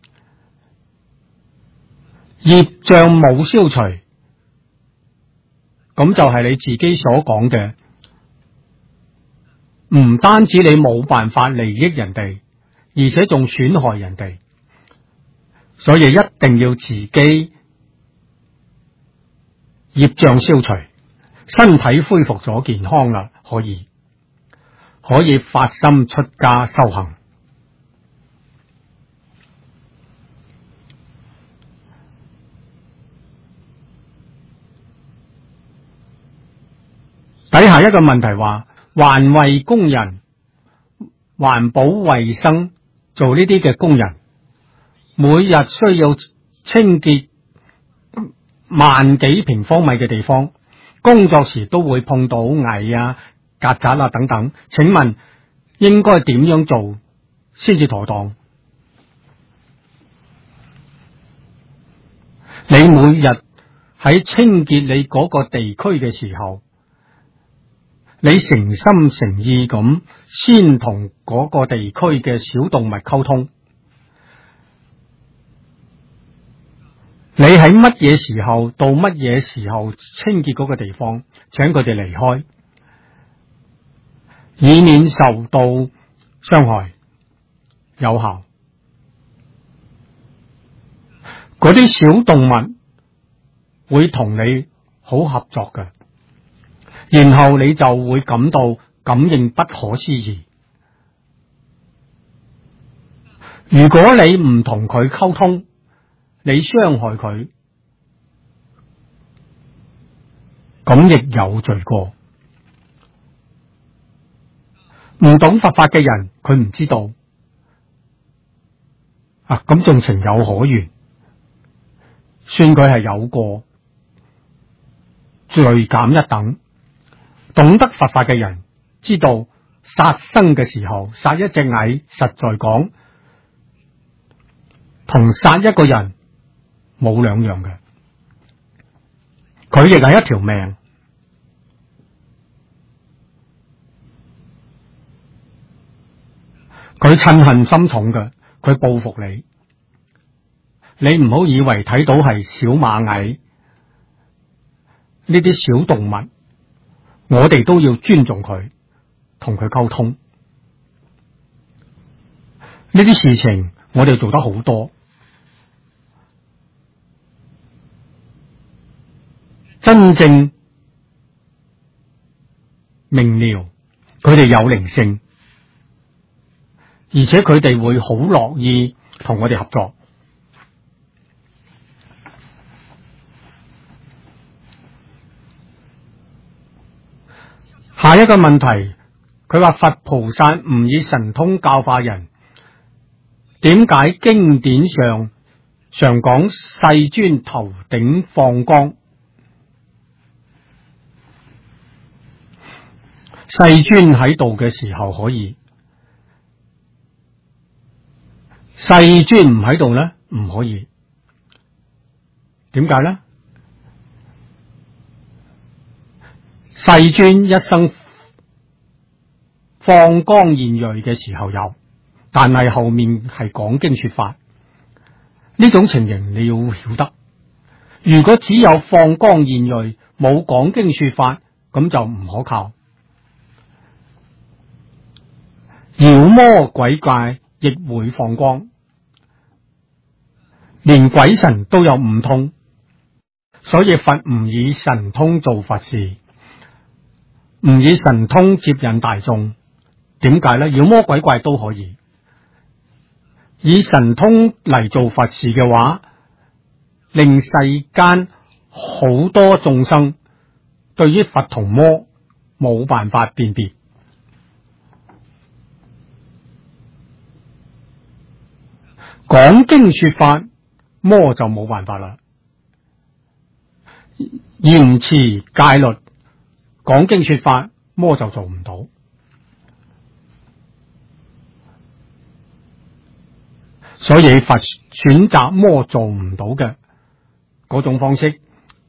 業障冇消除，咁就係你自己所講嘅，唔單止你冇辦法利益人哋，而且仲損害人哋，所以一定要自己業障消除，身體恢復咗健康啦，可以發心出家修行。底下一個問題話，環衛工人、環保衛生做呢啲嘅工人，每日需要清潔萬幾平方米嘅地方，工作時都會碰到蟻啊、曱甴啊等等，請問應該點樣做先至妥當？你每日喺清潔你嗰個地區嘅時候，你誠心誠意咁先同嗰個地區嘅小動物溝通，你喺乜嘢時候到乜嘢時候清潔嗰個地方，請佢哋離開，以免受到傷害，有效。嗰啲小動物會同你好合作嘅，然後你就會感到感應不可思議。如果你唔同佢溝通，你傷害佢，咁亦有罪過。唔懂佛法嘅人，佢唔知道啊，咁仲情有可原，算佢係有過，罪減一等。懂得佛法嘅人知道殺生嘅時候，殺一隻蟻，實在講同殺一個人冇兩樣嘅，佢亦係一條命。佢嗔恨心重嘅，佢報復你。你唔好以為睇到係小螞蟻呢啲小動物，我哋都要尊重佢，同佢溝通。呢啲事情我哋做得好多，真正明了佢哋有靈性，而且佢哋會好樂意同我哋合作。下一個問題，佢話佛菩薩唔以神通教化人，點解經典上常講世尊頭頂放光，世尊喺度嘅時候可以，世尊唔喺度呢，唔可以。點解呢？世尊一生放光現瑞嘅時候有，但係後面係講經說法，呢種情形你要曉得。如果只有放光現瑞，冇講經說法，咁就唔可靠。妖魔鬼怪亦會放光，連鬼神都有五通，所以佛唔以神通做佛事，唔以神通接引大眾。點解呢？妖魔鬼怪都可以，以神通嚟做佛事嘅話，令世間好多眾生對於佛同魔冇辦法辨別。講經說法，魔就冇辦法啦。嚴持戒律，講經說法，魔就做唔到。所以佛選擇魔做唔到嘅嗰種方式，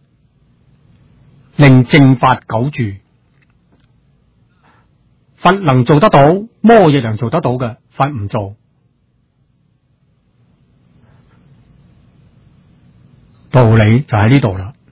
令正法久住。佛能做得到，魔亦能做得到嘅，佛唔做。道理就喺呢度啦。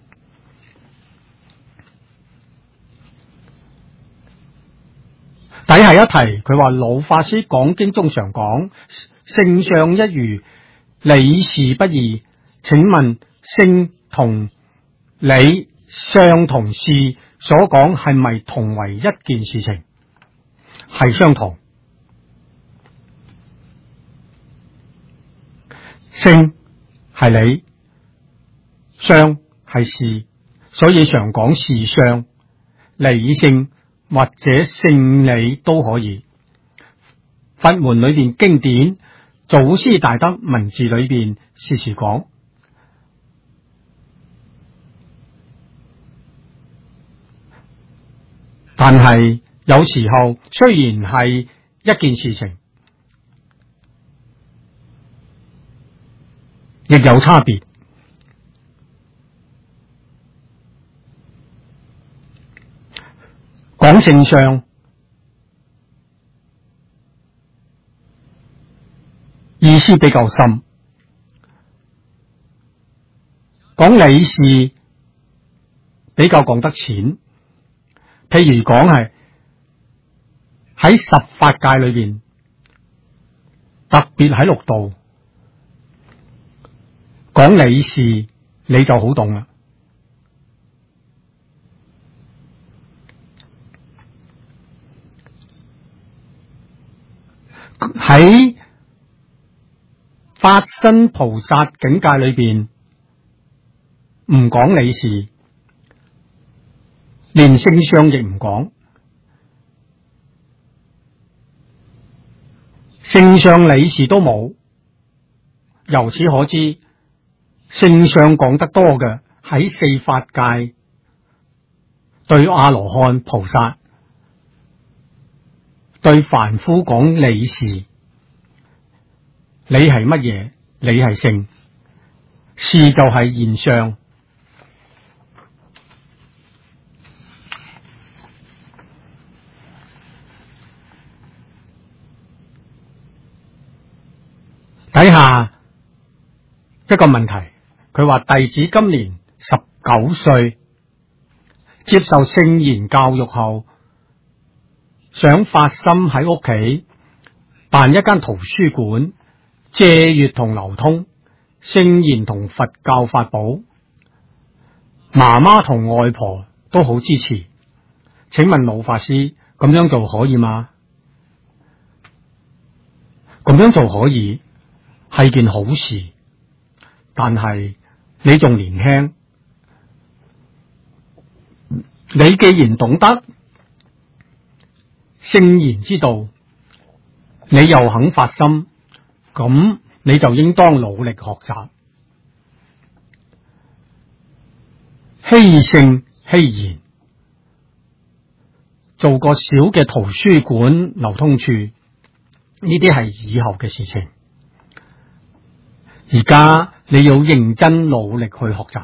底下一提，佢話老法師講經中常講性相一如，理事不異。請問性同理、相同事所講係咪同為一件事情？係相同。性係理，相係事，所以常講事相、理性或者性理都可以。佛門裏邊經典祖師大德文字裏邊時時講，但係有時候雖然係一件事情，亦有差別。講性相，意思比較深；講理事比較講得淺。譬如講係喺十法界裏邊，特別喺六道講理事，你就好懂啦。喺法身菩薩境界裏邊，唔講理事，連性相亦唔講，性相理事都冇。由此可知，性相講得多嘅喺四法界，對阿羅漢菩薩，對凡夫講理事。理係乜嘢？理係性，事就係現象。底下一個問題，佢話弟子今年19歲，接受聖言教育後，想發心喺屋企辦一間圖書館，借閱同流通聖言同佛教法寶。媽媽同外婆都好支持，請問老法師咁樣做可以嗎？咁樣做可以，係件好事，但係你仲年輕，你既然懂得聖言之道，你又肯發心，咁你就應當努力學習， 希聖希賢，做個小嘅圖書館流通處，呢啲係以後嘅事情。而家你要認真努力去學習，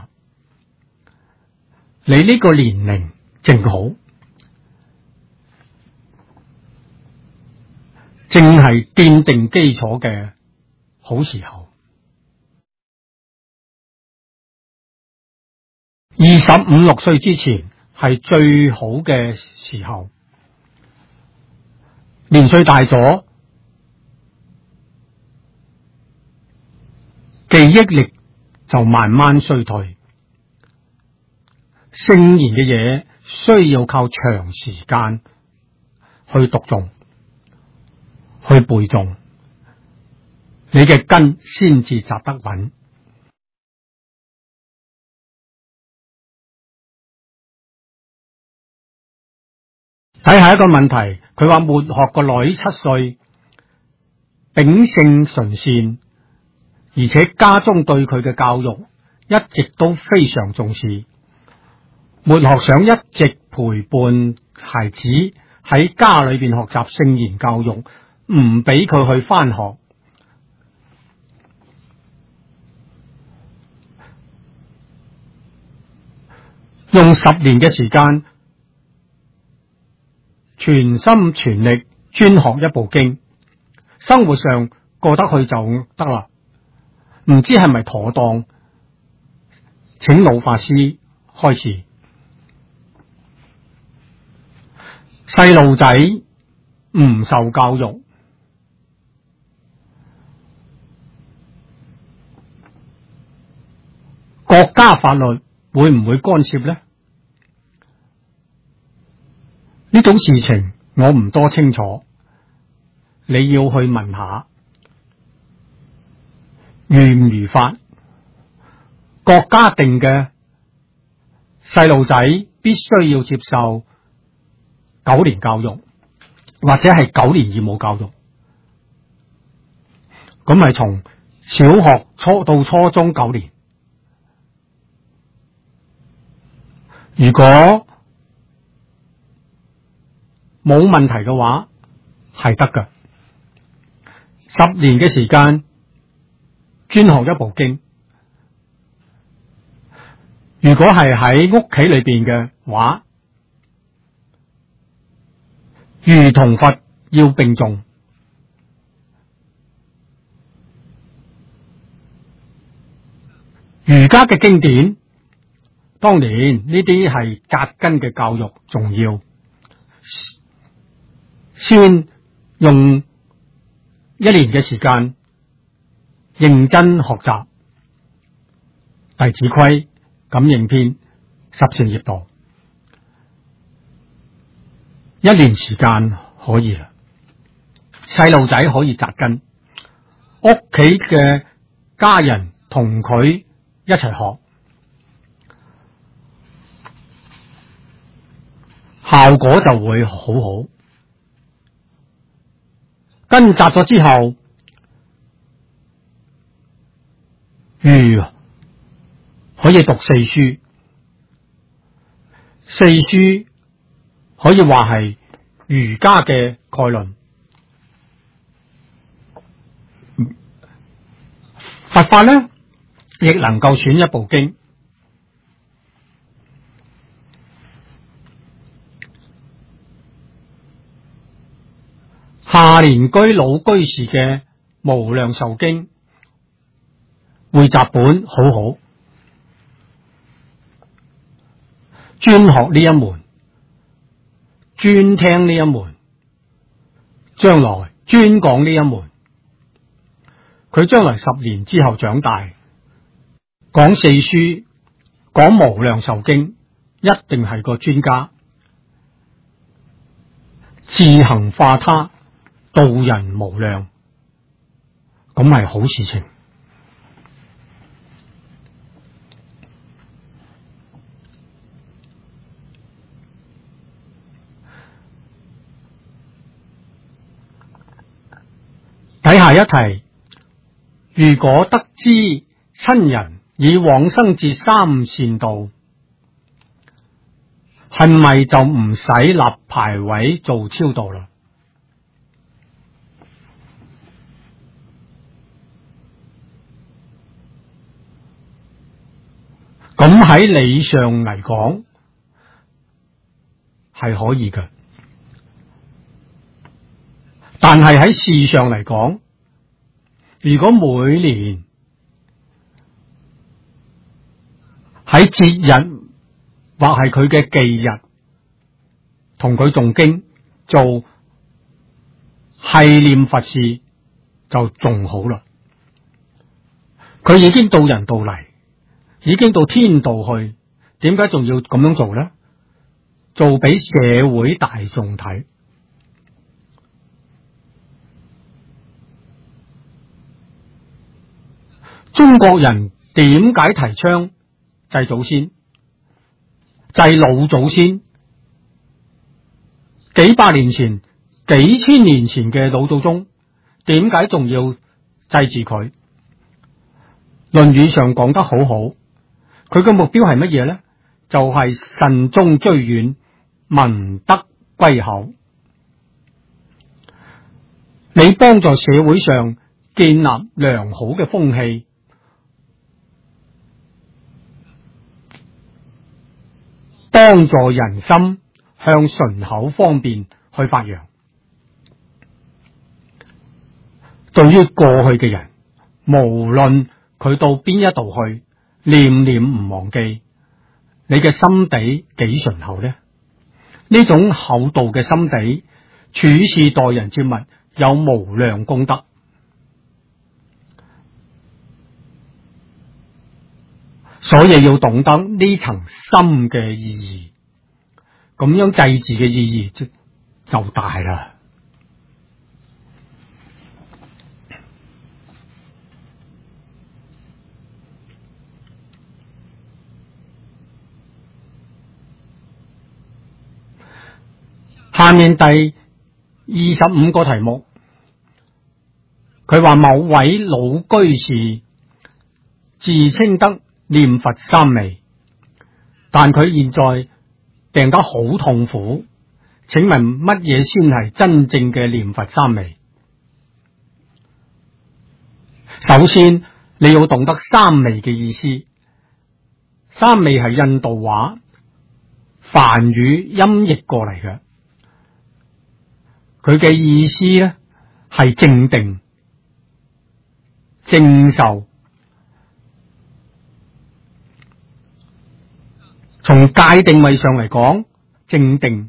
你呢個年齡正好，正係奠定基礎嘅好時候。25、26歲之前係最好嘅時候，年歲大咗，記憶力就慢慢衰退。聖言嘅嘢需要靠長時間去讀誦、去背誦，你嘅根先至扎得穩。睇下一個問題，佢話末學個女7歲，秉性純善，而且家中對佢嘅教育一直都非常重視。末學想一直陪伴孩子喺家裏邊學習聖言教育，唔俾佢去返學。用10年嘅時間，全心全力專學一部經，生活上過得去就得啦。唔知係咪妥當？請老法師開示。細路仔唔受教育，國家法律會唔會干涉呢？呢種事情我唔多清楚，你要去問下，如唔如法？國家定嘅細路仔必須要接受9年教育，或者係9年義務教育，咁係從小學到初中9年。如果冇問題嘅話，係得㗎。10年嘅時間專學一部經，如果係喺屋企裏邊嘅話，儒同佛要並重。儒家嘅經典，當然呢啲係扎根嘅教育重要，先用1年嘅時間認真學習《弟子規》《感應篇》《十善業道》，1年時間可以啦。細路仔可以扎根，屋企嘅家人同佢一齊學，效果就會好好。根扎咗之後，可以讀四書，四書可以話係儒家嘅概論。佛法呢，亦能夠選一部經。下年居老居士嘅無量壽經匯集本好好，專學呢一門，專聽呢一門，將來專講呢一門。佢將來10年之後長大，講四書，講無量壽經，一定係個專家，自行化他，度人無量，咁係好事情。睇下一題，如果得知親人以往生至三善道， 係咪就唔使立牌位做超度啦？咁喺理上嚟講係可以嘅，但係喺事上嚟講，如果每年喺節日或係佢嘅忌日同佢誦經做繫念佛事就仲好啦。佢已經到人道嚟，已經到天道去，點解仲要咁樣做呢？做俾社會大眾睇。中國人點解提倡祭祖先、祭老祖先？幾百年前、幾千年前嘅老祖宗，點解仲要祭祀佢？論語上講得好好，佢嘅目標係乜嘢呢？就係慎終追遠，民德歸厚。你幫助社會上建立良好嘅風氣，幫助人心向順口方便去發揚。對於過去嘅人，無論佢到邊一度去，念念唔忘記，你嘅心地幾順厚呢？呢種厚道嘅心地，處事待人接物有無量功德。所以要懂得呢層深嘅意義，咁樣祭祀嘅意義就大啦。下面第25個題目，佢話某位老居士自稱得念佛三昧，但佢現在病得好痛苦，請問乜嘢先係真正嘅念佛三昧？首先你要懂得三昧嘅意思。三昧係印度話梵語音譯過嚟嘅，佢嘅意思咧係正定、正受。從界定位上嚟講，正定；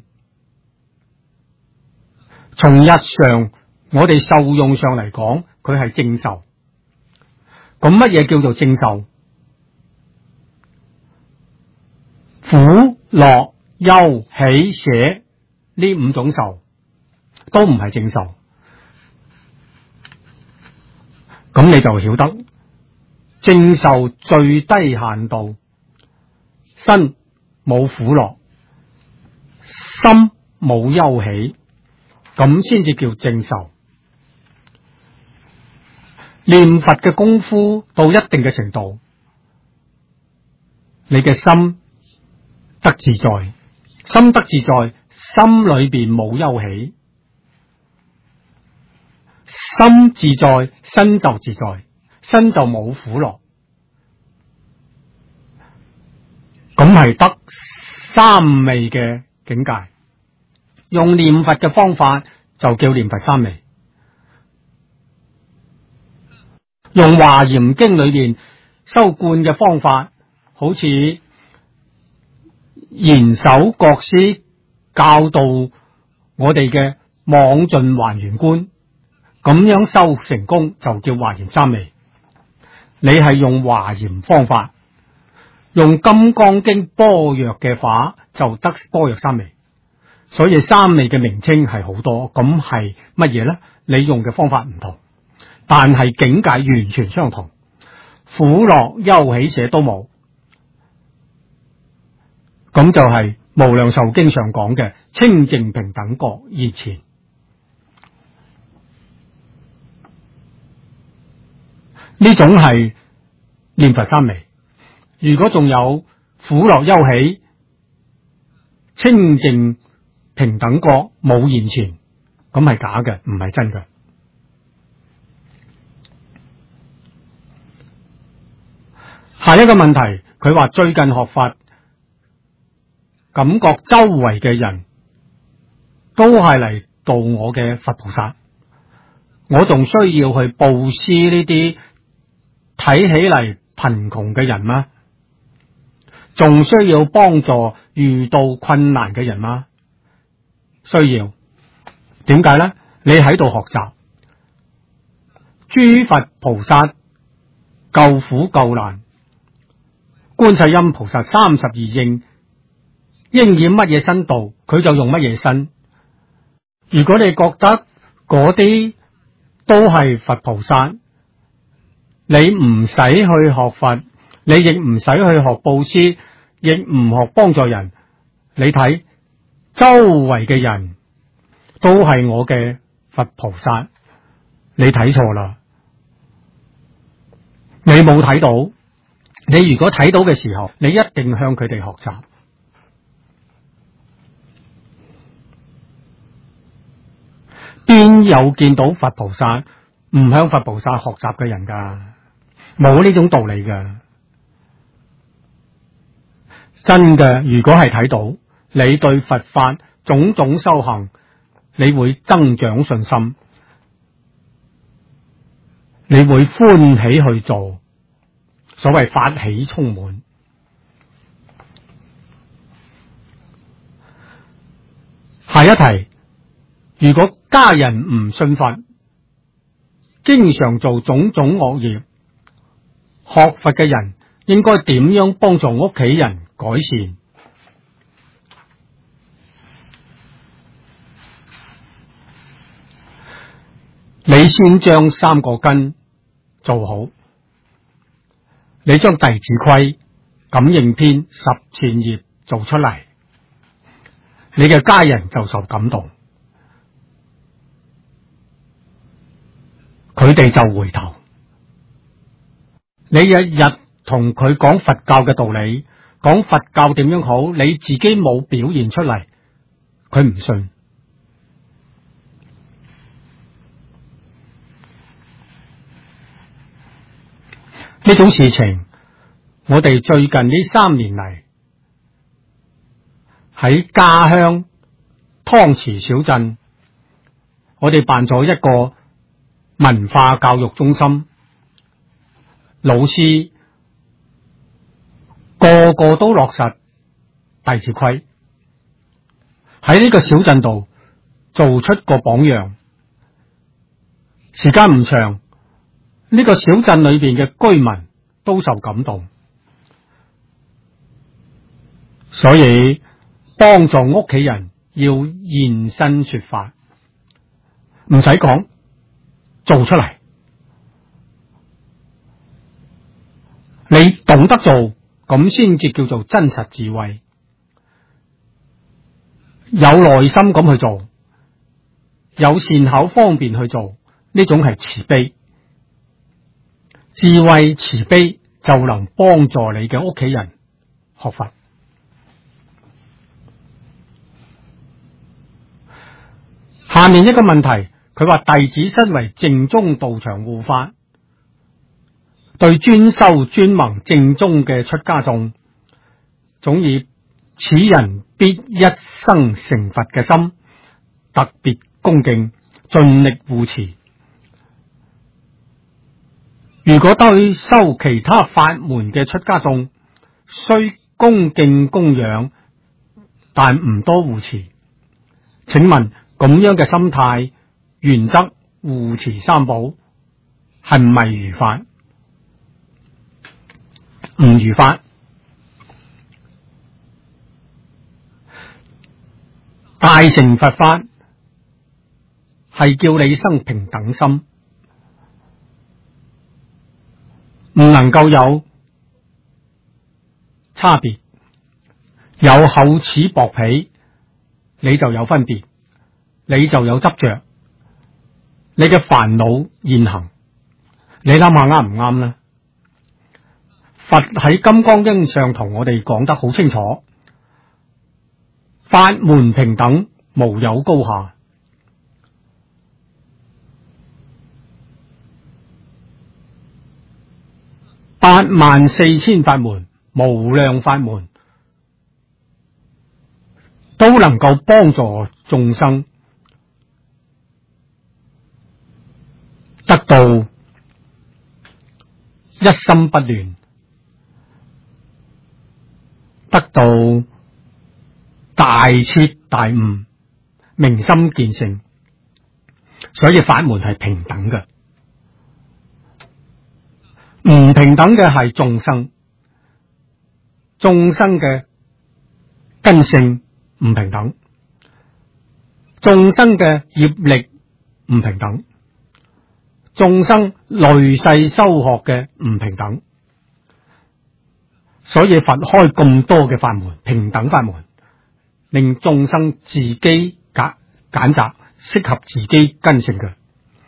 從日常我哋受用上嚟講，佢係正受。咁乜嘢叫做正受？苦、樂、憂、喜、捨呢五種受都唔係正受。咁你就曉得正受最低限度，身冇苦樂，心冇憂喜，咁先至叫正受。念佛嘅功夫到一定嘅程度，你嘅心得自在，心得自在，心裏邊冇憂喜，心自在，身就自在，身就冇苦樂，咁係得三昧嘅境界。用念佛嘅方法就叫念佛三昧。用華嚴經裏邊修觀嘅方法，好似賢首國師教導我哋嘅妄盡還原觀，咁樣修成功就叫華嚴三昧。你係用華嚴方法，用金剛經般若嘅法就得般若三昧。所以三昧嘅名稱係好多，咁係乜嘢呢？你用嘅方法唔同，但係境界完全相同，苦樂憂喜捨都冇。咁就係無量壽經上講嘅清淨平等覺現前。呢種係念佛三昧。如果仲有苦樂憂喜， 清淨平等國冇現前，咁係假嘅，唔係真嘅。下一個問題，佢話最近學佛，感覺周圍嘅人都係嚟度我嘅佛菩薩，我仲需要去布施呢啲睇起嚟貧窮嘅人嗎？仲需要幫助遇到困難嘅人嗎？需要。點解呢？你喺度學習，諸佛菩薩救苦救難，觀世音菩薩32應，應驗乜嘢身度，佢就用乜嘢身。如果你覺得嗰啲都係佛菩薩，你唔使去學佛，你亦唔使去學布施，亦唔學幫助人。你睇周圍嘅人都係我嘅佛菩薩，你睇錯啦，你冇睇到。你如果睇到嘅時候，你一定向佢哋學習。邊有見到佛菩薩唔向佛菩薩學習嘅人㗎？冇呢種道理㗎。真嘅，如果係睇到，你對佛法種種修行，你會增長信心，你會歡喜去做。所謂法喜充滿。下一題，如果家人唔信佛，經常做種種惡業，學佛嘅人應該點樣幫助屋企人改善？你先將三個根做好，你將弟子規、感應篇、十善業做出嚟，你嘅家人就受感動，佢哋就回頭。你日日同佢講佛教嘅道理，講佛教點樣好，你自己冇表現出嚟，佢唔信。呢種事情，我哋最近呢3年嚟喺家鄉湯池小鎮，我哋辦咗一個文化教育中心，老師個個都落實弟子規，喺呢個小鎮度做出個榜樣。時間唔長，呢個小鎮裏邊嘅居民都受感動，所以幫助屋企人要現身說法，唔使講，做出嚟。你懂得做，咁先至叫做真實智慧，有耐心咁去做，有善巧方便去做，呢種係慈悲。智慧慈悲就能幫助你嘅屋企人學佛。下面一個問題，佢話弟子身為正宗道場護法，對專修專弘正宗嘅出家眾，總以此人必一生成佛嘅心，特別恭敬，盡力護持。如果對修其他法門嘅出家眾，雖恭敬供養，但唔多護持，請問咁樣嘅心態、原則、護持三寶係唔係如法？唔如法。大乘佛法係叫你生平等心，唔能夠有差別，有厚此薄彼，你就有分別，你就有執着，你嘅煩惱現行，你諗下啱唔啱呢？佛喺《金剛經》上同我哋講得好清楚， 法門平等，無有高下。84000法門，無量法門，都能夠幫助眾生得到一心不亂，得到大徹大悟，明心見性。所以法門係平等嘅，唔平等嘅係眾生，眾生嘅根性唔平等，眾生嘅業力唔平等，眾生累世修學嘅唔平等。所以佛開咁多嘅法門，平等法門，令眾生自己揀擇適合自己根性嘅，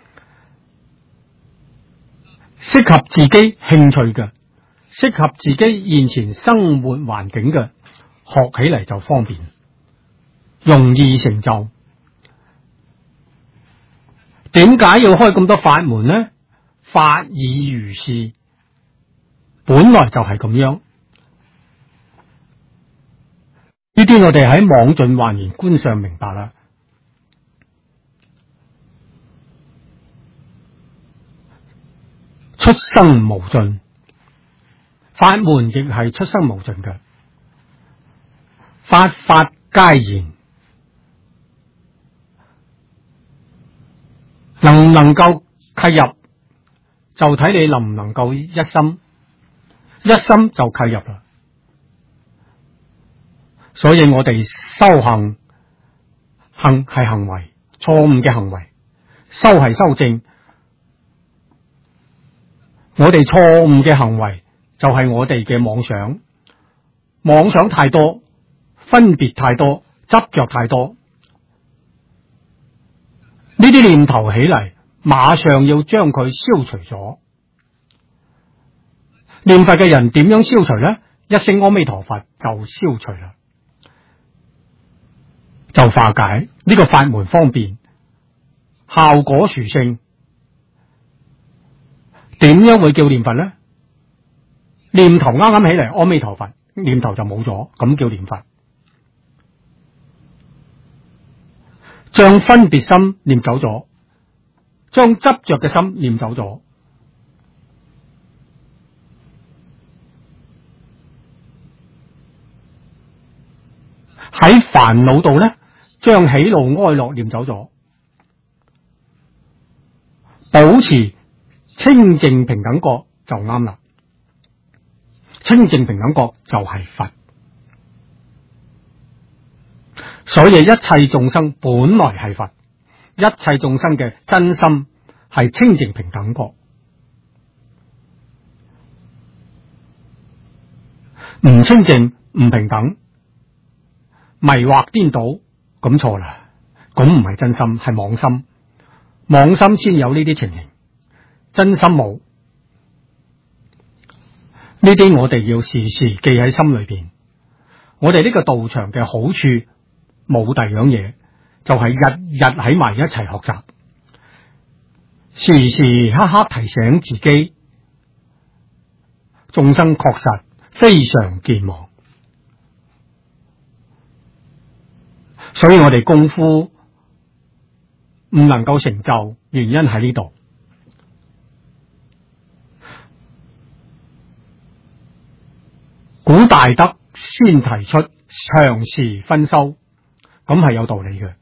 適合自己興趣嘅，適合自己現前生活環境嘅，學起嚟就方便，容易成就。點解要開咁多法門呢？法已如是，本來就係咁樣。呢啲我哋喺網盡還原觀上明白啦。出生無盡，法門亦係出生無盡嘅，法法皆然。能唔能夠契入，就睇你能唔能夠一心，一心就契入啦。所以我哋修行，行係行為，錯誤嘅行為；修係修正。我哋錯誤嘅行為就係我哋嘅妄想，妄想太多，分別太多，執着太多。呢啲念頭起嚟，馬上要將佢消除咗。念佛嘅人點樣消除呢？一聲阿彌陀佛就消除啦，就化解。呢個法門方便，效果殊勝。點樣會叫念佛呢？念頭啱啱起嚟，阿彌陀佛，念頭就冇咗，咁叫念佛。將分別心念走咗，將執着嘅心念走咗。喺煩惱度呢，將喜怒哀樂念走咗，保持清淨平等覺就啱啦。清淨平等覺就係佛。所以一切眾生本來係佛，一切眾生嘅真心係清淨平等覺。唔清淨唔平等，迷惑顛倒，咁錯啦。咁唔係真心，係妄心。妄心先有呢啲情形，真心冇。呢啲我哋要時時記喺心裏邊。我哋呢個道場嘅好處冇第二樣嘢，就係日日喺埋一齊學習，時時刻刻提醒自己，眾生確實非常健忘。所以我哋功夫唔能夠成就，原因喺呢度。古大德先提出長時分修，咁係有道理嘅。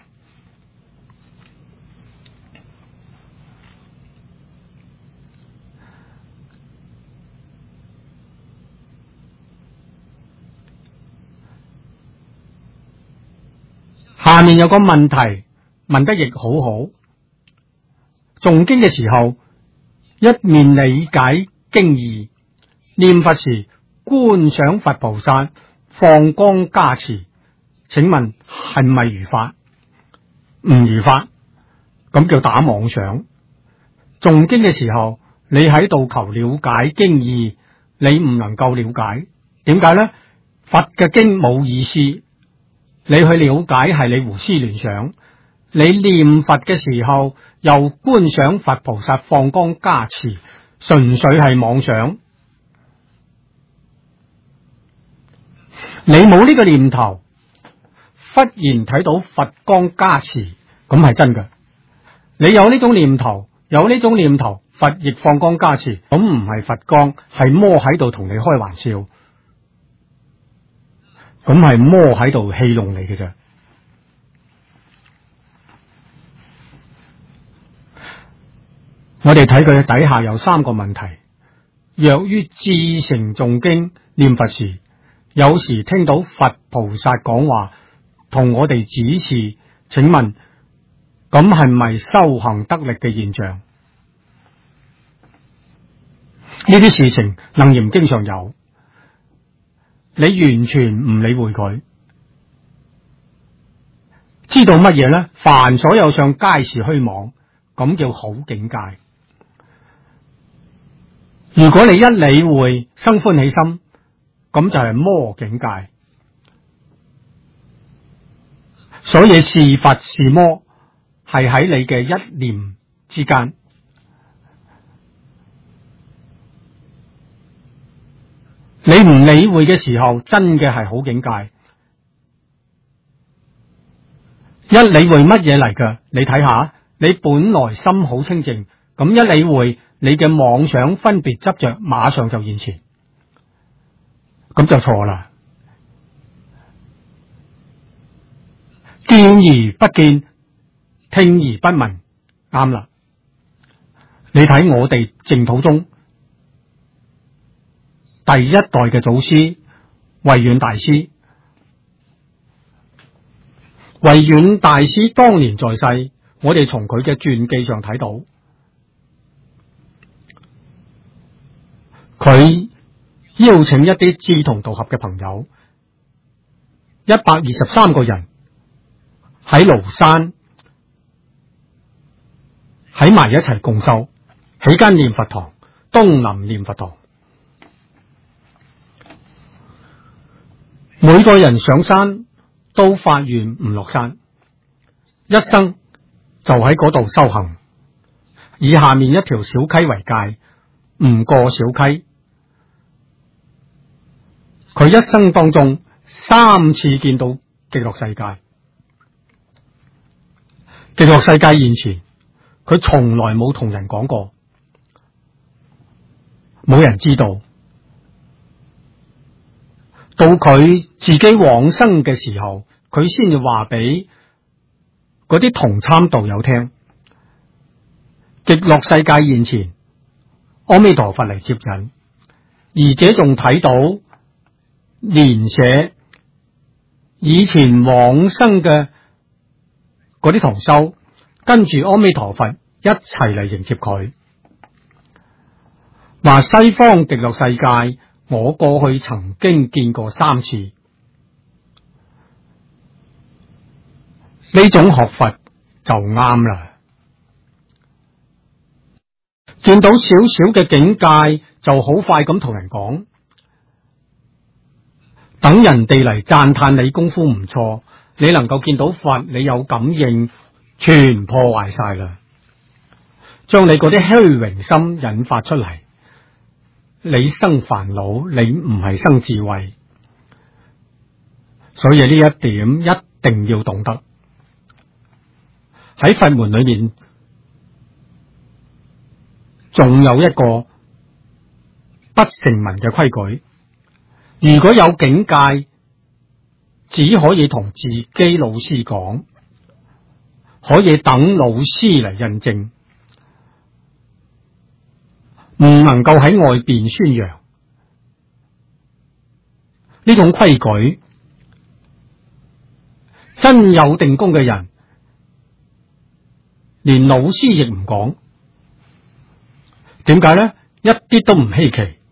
下面有個問題問得亦好好，誦經嘅時候一面理解經義，念佛時觀想佛菩薩放光加持，請問係咪如法？唔如法，咁叫打妄想。誦經嘅時候，你喺度求了解經義，你唔能夠了解，點解呢？佛嘅經冇意思， 你去了解係你胡思亂想。你念佛嘅時候又觀想佛菩薩放光加持，純粹係妄想。你冇呢個念頭，忽然睇到佛光加持，咁係真嘅。你有呢種念頭，佛亦放光加持，咁唔係佛光，係魔喺度同你開玩笑，咁係魔喺度戲弄你嘅啫。我哋睇佢底下有3個問題。若於至誠誦經念佛時，有時聽到佛菩薩講話，同我哋指示，請問咁係咪修行得力嘅現象？呢啲事情楞嚴經上有，你完全唔理會佢，知道乜嘢呢？凡所有相皆是虛妄，咁叫好境界。如果你一理會生歡喜心，咁就係魔境界。所以是佛是魔係喺你嘅一念之間。你唔理會嘅時候，真嘅係好境界。一理會乜嘢嚟㗎？你睇下，你本來心好清淨，咁一理會，你嘅妄想分別執着馬上就現前，咁就錯啦。見而不見，聽而不聞，啱啦。你睇我哋淨土中第一代嘅祖師慧遠大師，慧遠大師當年在世，我哋從佢嘅傳記上睇到，佢邀請一啲志同道合嘅朋友123個人喺廬山喺埋一齊共修，起間念佛堂，東林念佛堂。每個人上山都發願唔落山，一生就喺嗰度修行，以下面一條小溪為界，唔過小溪。佢一生當中3次見到極樂世界，極樂世界現前，佢從來冇同人講過，冇人知道。到佢自己往生嘅時候，佢先至話俾嗰啲同參道友聽，極樂世界現前，阿彌陀佛嚟接引，而且仲睇到連寫以前往生嘅嗰啲同修，跟住阿彌陀佛一齊嚟迎接佢，話西方極樂世界我過去曾經見過3次，呢種學佛就啱啦。見到少少嘅境界就好快咁同人講，等人哋嚟讚嘆你功夫唔錯，你能夠見到佛，你有感應，全破壞晒啦，將你嗰啲虛榮心引發出嚟，你生煩惱，你唔係生智慧。所以呢一點一定要懂得。喺佛門裏面仲有一個不成文嘅規矩，如果有境界，只可以同自己老師講，可以等老師嚟印證，唔能夠喺外邊宣揚。呢種規矩，真有定功嘅人，連老師亦唔講。點解呢？一啲都唔稀奇。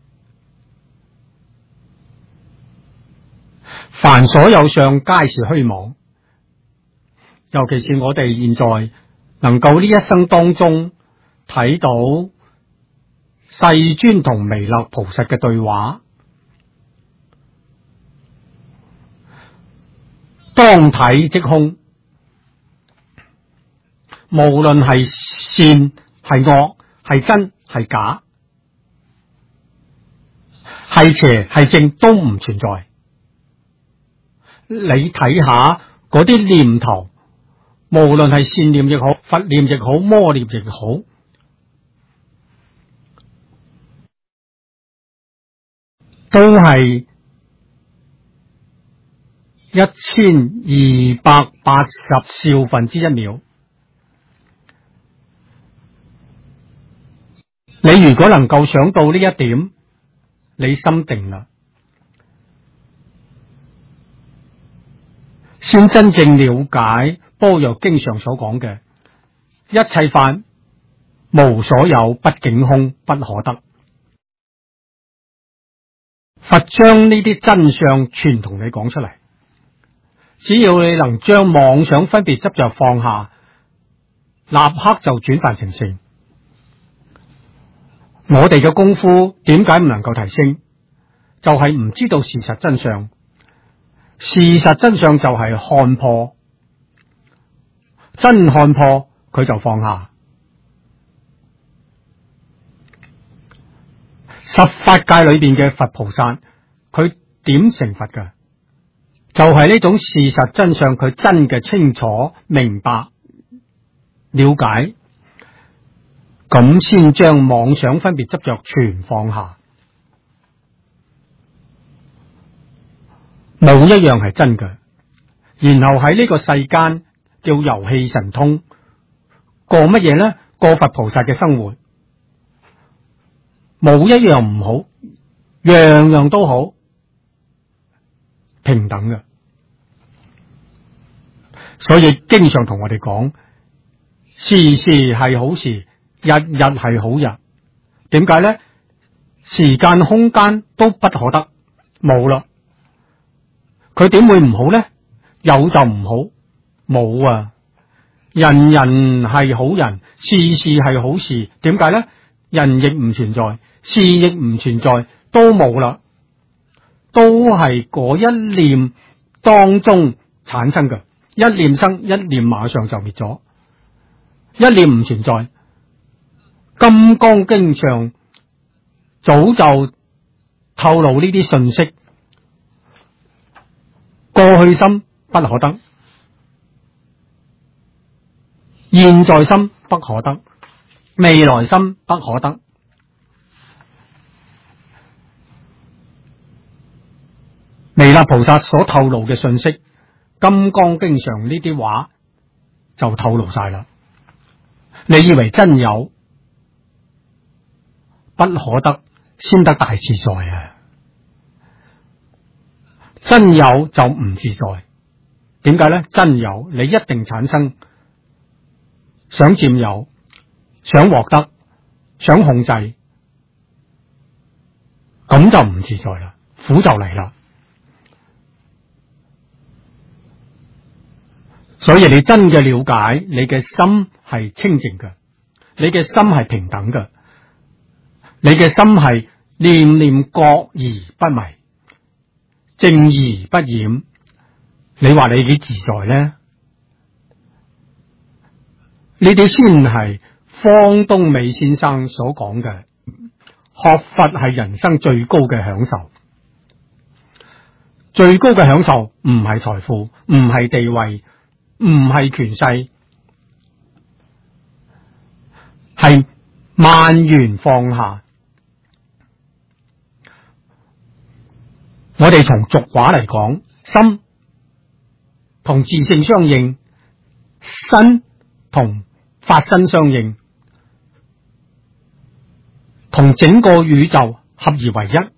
凡所有相皆是虛妄，尤其是我哋現在能夠呢一生當中睇到世尊同彌勒菩薩嘅對話， 當體即空，無論係善係惡係真係假係邪係正都唔存在。你睇下嗰啲念頭，無論係善念亦好，佛念亦好，魔念亦好，都係1280兆分之一秒。你如果能夠想到呢一點，你心定啦，先真正了解般若經上所講嘅一切法無所有，不境空，不可得。佛將呢啲真相全同你講出嚟，只要你能將妄想分別執着放下，立刻就轉凡成聖。我哋嘅功夫點解唔能夠提升？就係唔知道事實真相。事實真相就係看破，真看破佢就放下。十法界裏邊嘅佛菩薩，佢點成佛㗎？就係呢種事實真相，佢真嘅清楚明白了解，咁先將妄想分別執着全放下，冇一樣係真嘅。然後喺呢個世間叫遊戲神通，過乜嘢呢？過佛菩薩嘅生活，冇一樣唔好，樣樣都好，平等嘅。所以經常同我哋講，時時係好時，日日係好日。點解呢？時間空間都不可得，冇啦。佢點會唔好呢？有就唔好，冇啊！人人係好人，事事係好事。點解呢？人亦唔存在，事亦唔存在，都冇啦，都係嗰一念當中產生嘅。一念生，一念馬上就滅咗，一念唔存在。金剛經上早就透露呢啲信息，過去心不可得，現在心不可得，未來心不可得。彌勒菩薩所透露嘅信息，金剛經上呢啲話就透露晒啦。你以為真有不可得先得大自在啊？真有就唔自在。點解呢？真有你一定產生想佔有、想獲得、想控制，咁就唔自在啦，苦就嚟啦。所以你真嘅了解，你嘅心係清淨嘅，你嘅心係平等嘅，你嘅心係念念覺而不迷，正而不染。你話你幾自在呢？呢啲先係方東美先生所講嘅，學佛係人生最高嘅享受。最高嘅享受唔係財富，唔係地位，唔係權勢，係萬緣放下。我哋從俗話嚟講，心同自性相應，身同法身相應，同整個宇宙合而為一。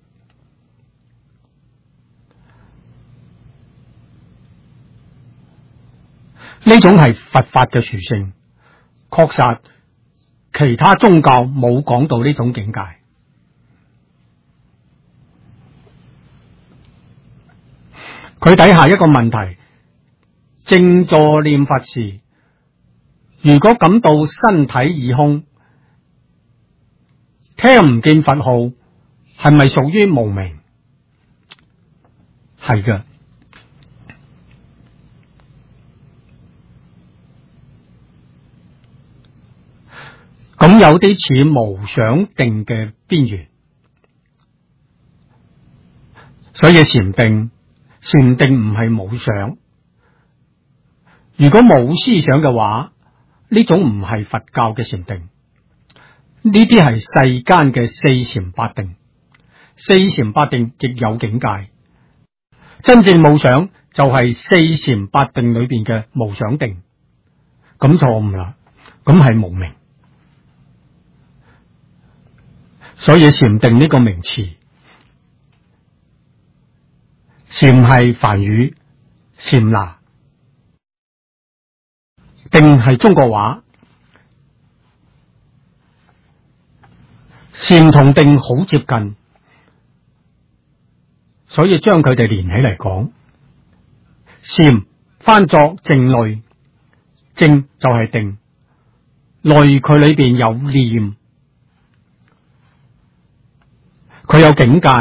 呢種係佛法嘅殊勝，確實其他宗教冇講到呢種境界。佢底下一個問題，靜坐念佛時，如果感到身體已空，聽唔見佛號，係咪屬於無明？係嘅。 咁有啲似無想定嘅邊緣。所以禪定唔係冇想。如果冇思想嘅話，呢種唔係佛教嘅禪定，呢啲係世間嘅四禪八定。四禪八定亦有境界，真正冇想就係四禪八定裏邊嘅無想定，咁錯誤啦，咁係無明。所以禪定呢個名詞，禪係梵語，禪那，定係中國話，禪同定好接近，所以將佢哋連起嚟講，禪翻作靜慮，靜就係定，慮佢裏邊有念，佢有境界，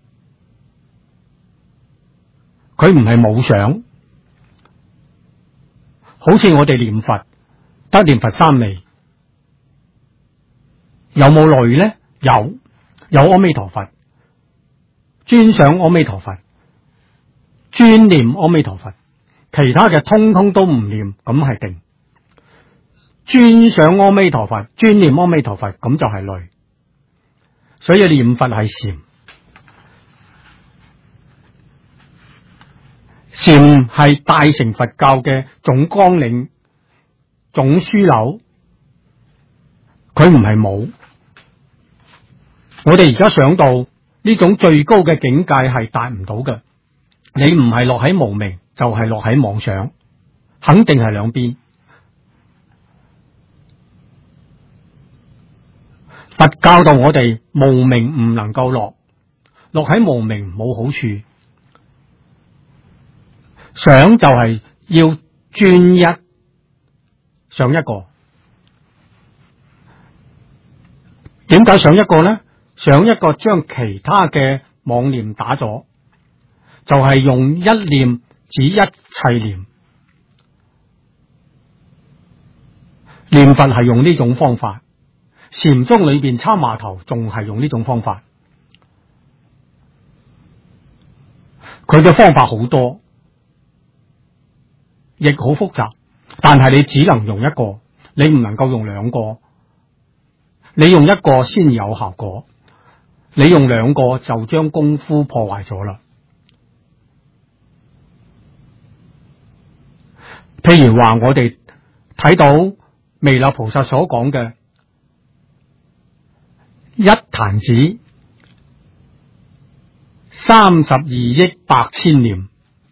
佢唔係冇想，好似我哋念佛得念佛三昧，有冇慮呢？有阿彌陀佛，專想阿彌陀佛，專念阿彌陀佛，其他嘅通通都唔念，咁係定。專想阿彌陀佛，專念阿彌陀佛，咁就係慮。所以念佛係禪，禪係大乘佛教嘅總綱領、總樞紐，佢唔係冇。我哋而家想到呢種最高嘅境界係達唔到嘅，你唔係落喺無明，就係落喺妄想，肯定係兩邊。佛教導我哋無明唔能夠落喺無明冇好處，想就係要專一想一個。點解想一個呢？想一個將其他嘅妄念打咗，就係用一念指一切念。念佛係用呢種方法，禪宗裏邊參話頭仲係用呢種方法。佢嘅方法好多，亦好複雜，但係你只能用一個，你唔能夠用兩個。你用一個先有效果，你用兩個就將功夫破壞咗啦。譬如話我哋睇到彌勒菩薩所講嘅一彈指32億8千念，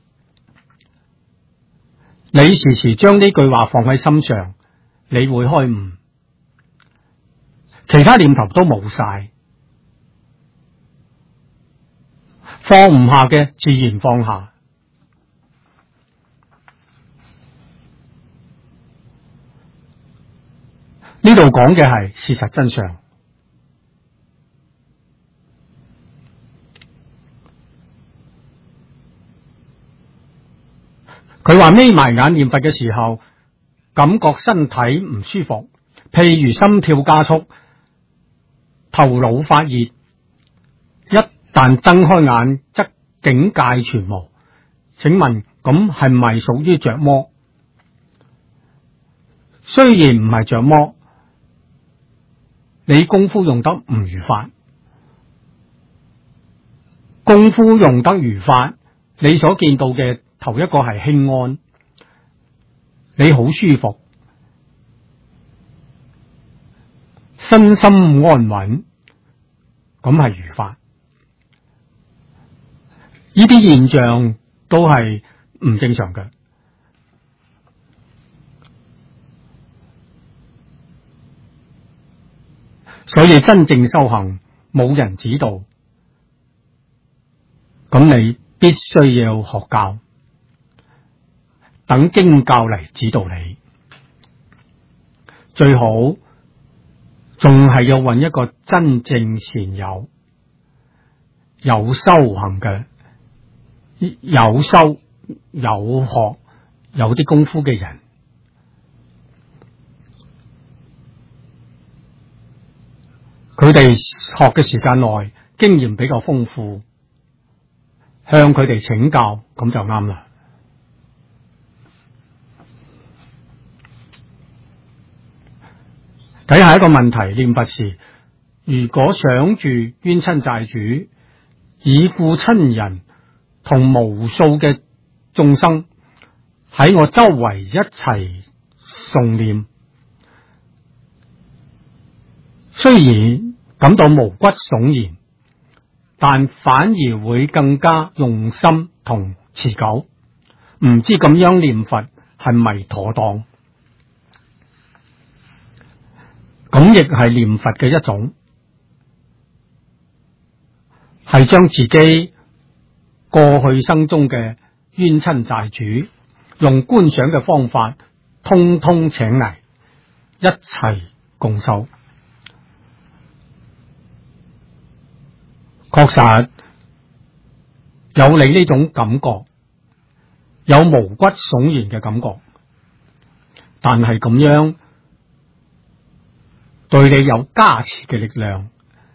你時時將呢句話放喺心上，你會開悟，其他念頭都冇晒，放唔下嘅自然放下。呢度講嘅係事實真相。佢話眯埋眼念佛嘅時候，感覺身體唔舒服，譬如心跳加速、頭腦發熱。一旦睜開眼，則境界全無。請問咁係咪屬於着魔？雖然唔係着魔，你功夫用得唔如法，功夫用得如法，你所見到嘅頭一個係輕安，你好舒服，身心安穩，咁係如法。呢啲現象都係唔正常嘅。所以真正修行冇人指導，咁你必須要學教，等經教嚟指導你。最好仲係要揾一個真正善友、有修行嘅、有修有學有啲功夫嘅人。 佢哋學嘅時間內，經驗比較豐富，向佢哋請教，咁就啱啦。睇下一個問題，念佛時，如果想住冤親債主，已故親人同無數嘅眾生喺我周圍一齊誦念，雖然感到毛骨悚然，但反而會更加用心同持久。唔知咁樣念佛係咪妥當？咁亦係念佛嘅一種，係將自己過去生中嘅冤親債主，用觀想嘅方法，通通請嚟一齊共修。確實有你呢種感覺，有毛骨悚然嘅感覺，但係咁樣對你有加持嘅力量，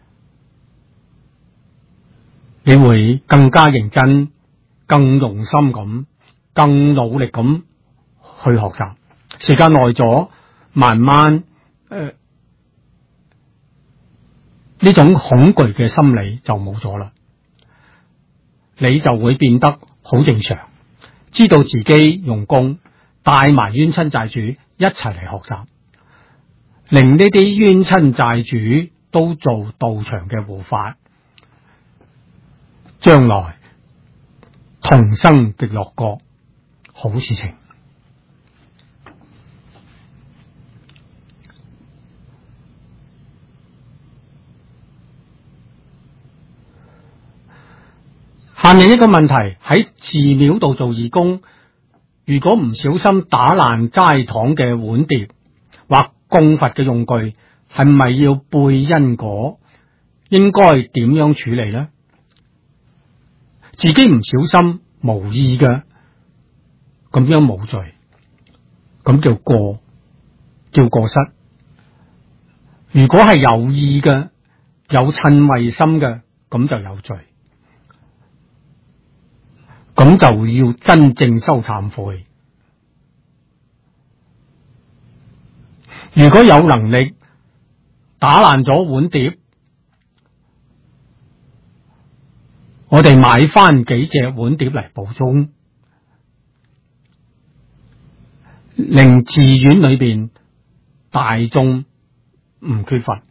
你會更加認真、更用心咁、更努力咁去學習。時間耐咗，慢慢呢種恐懼嘅心理就冇咗啦，你就會變得好正常，知道自己用功，帶埋冤親債主一齊嚟學習，令呢啲冤親債主都做道場嘅護法，將來同生極樂國，好事情。下面一個問題，喺寺廟度做義工，如果唔小心打爛齋堂嘅碗碟或供佛嘅用具，係咪要背因果？應該點樣處理呢？自己唔小心無意嘅，咁樣冇罪，咁叫過失。如果係有意嘅，有嗔恚心嘅，咁就有罪。咁就要真正修懺悔。如果有能力打爛咗碗碟，我哋買翻幾隻碗碟嚟補充，令寺院裏邊大眾唔缺乏，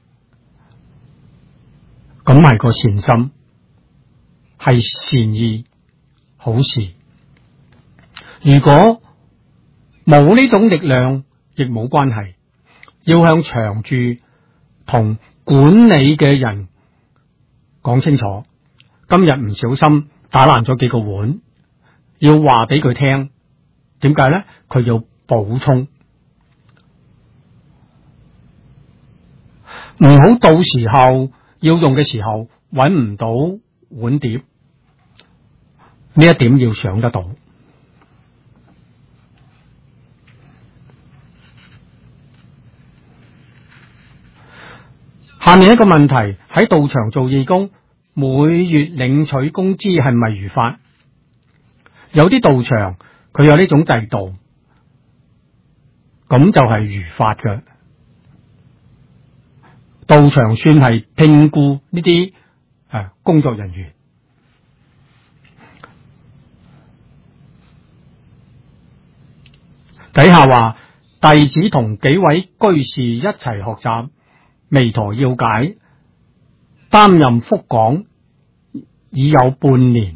咁係個善心，係善意。好事。如果冇呢種力量，亦冇關係，要向長住同管理嘅人講清楚。今日唔小心打爛咗幾個碗，要話俾佢聽。點解呢？佢要補充，唔好到時候要用嘅時候揾唔到碗碟。呢一點要想得到。下面一個問題，喺道場做義工，每月領取工資係咪如法？有啲道場佢有呢種制度，咁就係如法嘅。道場算係聘僱呢啲工作人員。底下話弟子同幾位居士一齊學習彌陀要解，擔任復講已有半年，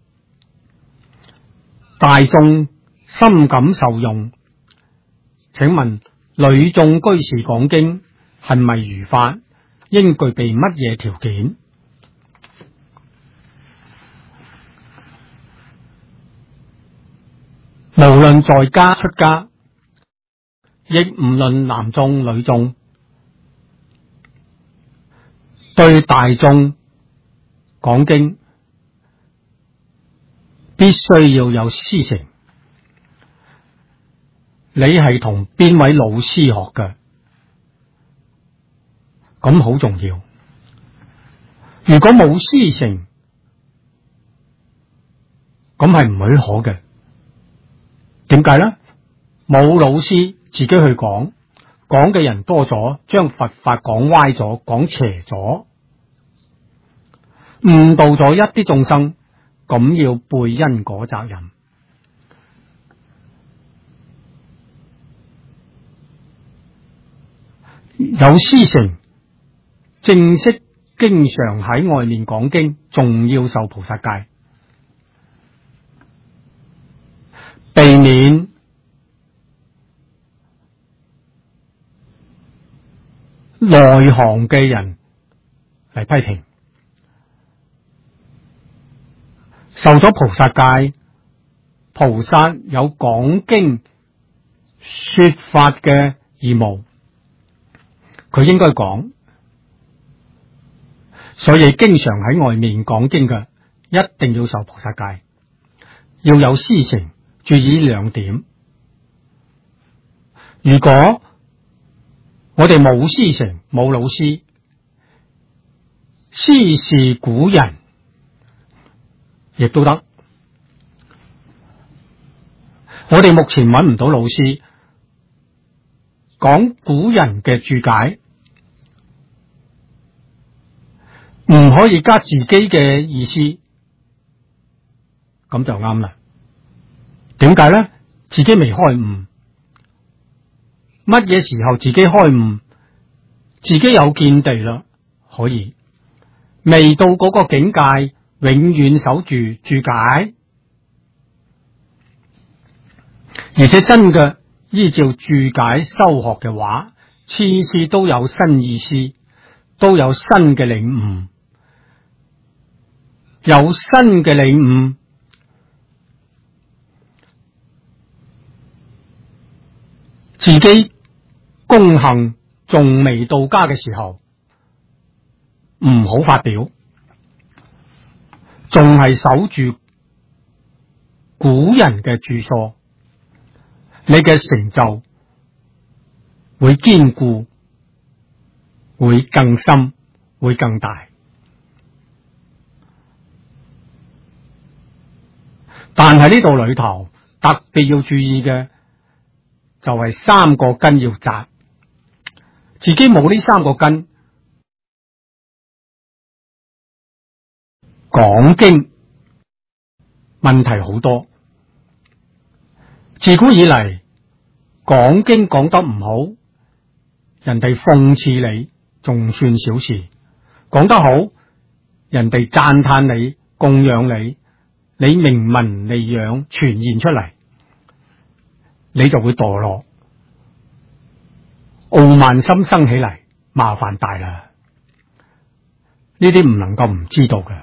大眾深感受用。請問女眾居士講經係咪如法？應具備乜嘢條件？無論在家出家，亦唔論男眾女眾，對大眾講經必須要有師承。你係同邊位老師學嘅？咁好重要。 如果冇師承，咁係唔許可嘅。點解呢？冇老師自己去講嘅人多咗，將佛法講歪咗，講邪咗，誤導咗一啲眾生，咁要背因果責任。有師承，正式經常喺外面講經，仲要受菩薩戒，避免內行嘅人嚟批評。受咗菩薩戒，菩薩有講經說法嘅義務，佢應該講，所以經常喺外面講經嘅，一定要受菩薩戒，要有師承。注意兩點，如果我哋冇師承，冇老師，師事古人亦都得。我哋目前揾唔到老師講古人嘅注解，唔可以加自己嘅意思，咁就啱啦。點解呢？自己未開悟，乜嘢時候自己開悟，自己有見地啦，可以。未到嗰個境界，永遠守住注解，而且真嘅依照注解修學嘅話，次次都有新意思，都有新嘅領悟，有新嘅領悟。自己功行仲未到家嘅時候，唔好發表，仲係守住古人嘅著作，你嘅成就會堅固，會更深，會更大。但係呢度裏頭特別要注意嘅，就係三個根要紮，自己冇呢三個根，講經問題好多。自古以嚟講經講得唔好，人哋諷刺你仲算小事；講得好，人哋讚嘆你、供養你，你名聞利養傳現出嚟，你就會墮落，傲慢心生起嚟，麻煩大啦。呢啲唔能夠唔知道嘅。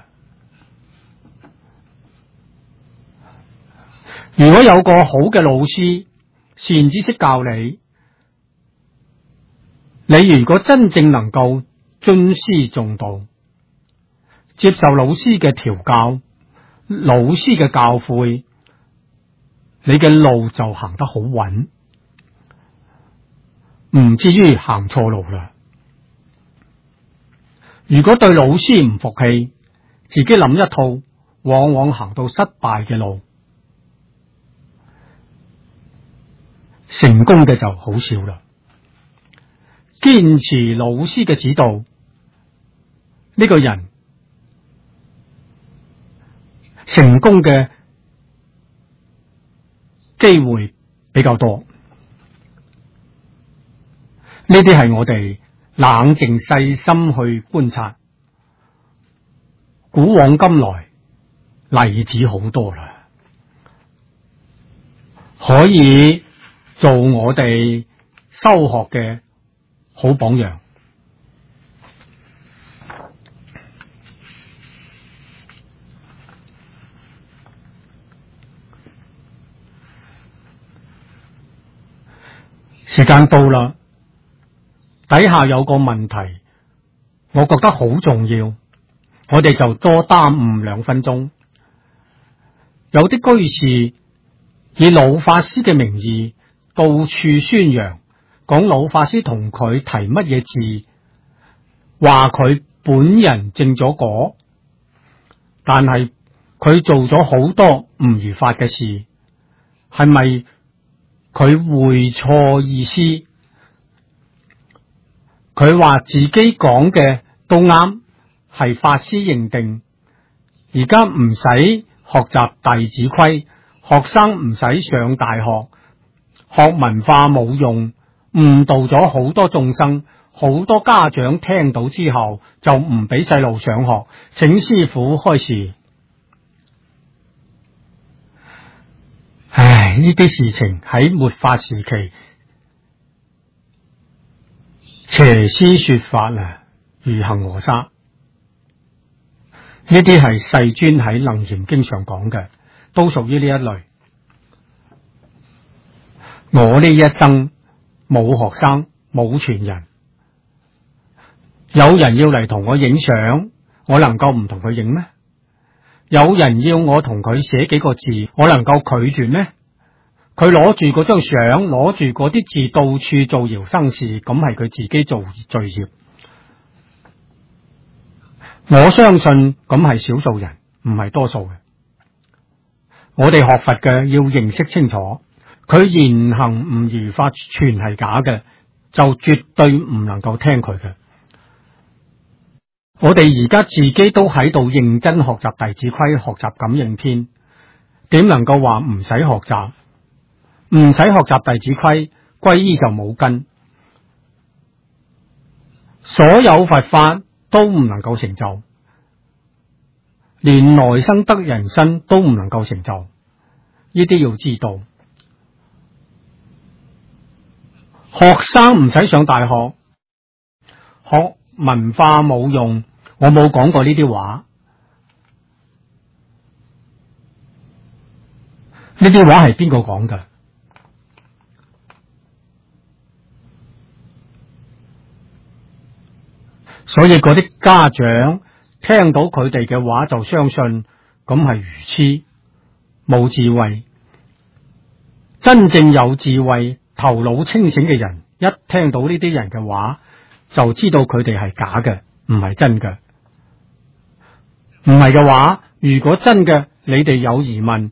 如果有個好嘅老師，善知識教你，你如果真正能夠尊師重道，接受老師嘅調教，老師嘅教誨，你嘅路就行得好穩，唔至於行錯路啦。如果對老師唔服氣，自己諗一套，往往行到失敗嘅路，成功嘅就好少啦。堅持老師嘅指導，呢個人成功嘅機會比較多。呢啲係我哋冷靜細心去觀察，古往今來例子好多啦，可以做我哋修學嘅好榜樣。時間到啦，底下有個問題，我覺得好重要，我哋就多耽誤2分鐘。有啲居士以老法師嘅名義到處宣揚，講老法師同佢提乜嘢字，話佢本人證咗果，但係佢做咗好多唔如法嘅事，係咪佢會錯意思？佢話自己講嘅都啱，係法師認定。而家唔使學習弟子規，學生唔使上大學，學文化冇用，誤導咗好多眾生。好多家長聽到之後就唔俾細路上學，請師父開示。唉，呢啲事情喺末法時期邪師說法啊，如恒河沙。呢啲係世尊喺楞嚴經上講嘅，都屬於呢一類。我呢一生冇學生，冇傳人，有人要嚟同我影相，我能夠唔同佢影咩？有人要我同佢寫幾個字，我能夠拒絕咩？佢攞住嗰張相，攞住嗰啲字到處造謠生事，咁係佢自己做罪孽。我相信咁係少數人，唔係多數嘅。我哋學佛嘅要認識清楚，佢言行唔如法，全係假嘅，就絕對唔能夠聽佢嘅。我哋而家自己都喺度認真學習弟子規，學習感應篇，點能夠話唔使學習？唔使學習弟子規，皈依就冇根，所有佛法都唔能夠成就，連來生得人身都唔能夠成就。呢啲要知道，學生唔使上大學，學文化冇用。我冇講過呢啲話，呢啲話係邊個講㗎？所以嗰啲家長聽到佢哋嘅話就相信，咁係愚癡冇智慧。真正有智慧、頭腦清醒嘅人，一聽到呢啲人嘅話，就知道佢哋係假嘅，唔係真嘅。唔係嘅話，如果真嘅，你哋有疑問，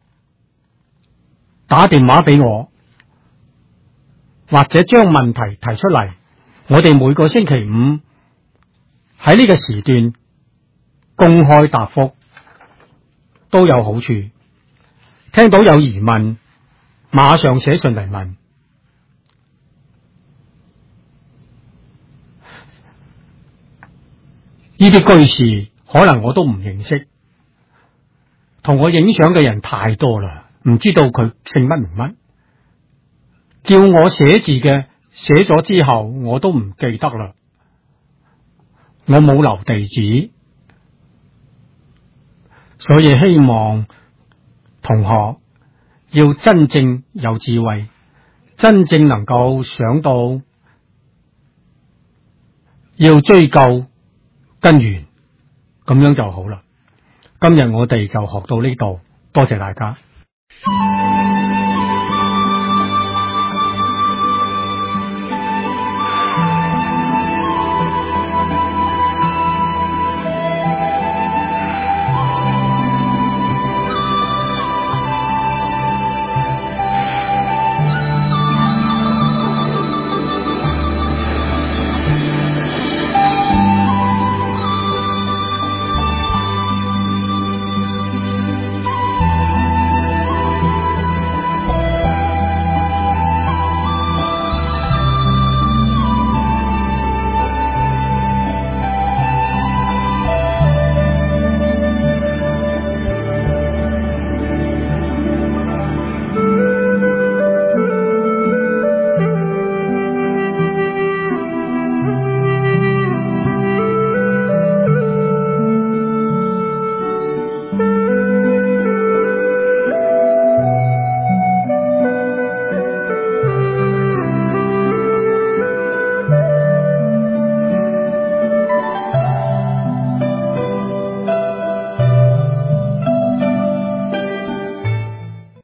打電話俾我，或者將問題提出嚟，我哋每個星期五喺呢個時段公開答覆都有好處。聽到有疑問，馬上寫信嚟問。呢啲居士可能我都唔認識，同我影相嘅人太多啦，唔知道佢姓乜名乜。叫我寫字嘅寫咗之後，我都唔記得啦。我冇留地址，所以希望同學要真正有智慧，真正能夠想到要追究根源，咁樣就好啦。今日我哋就學到呢度，多謝大家。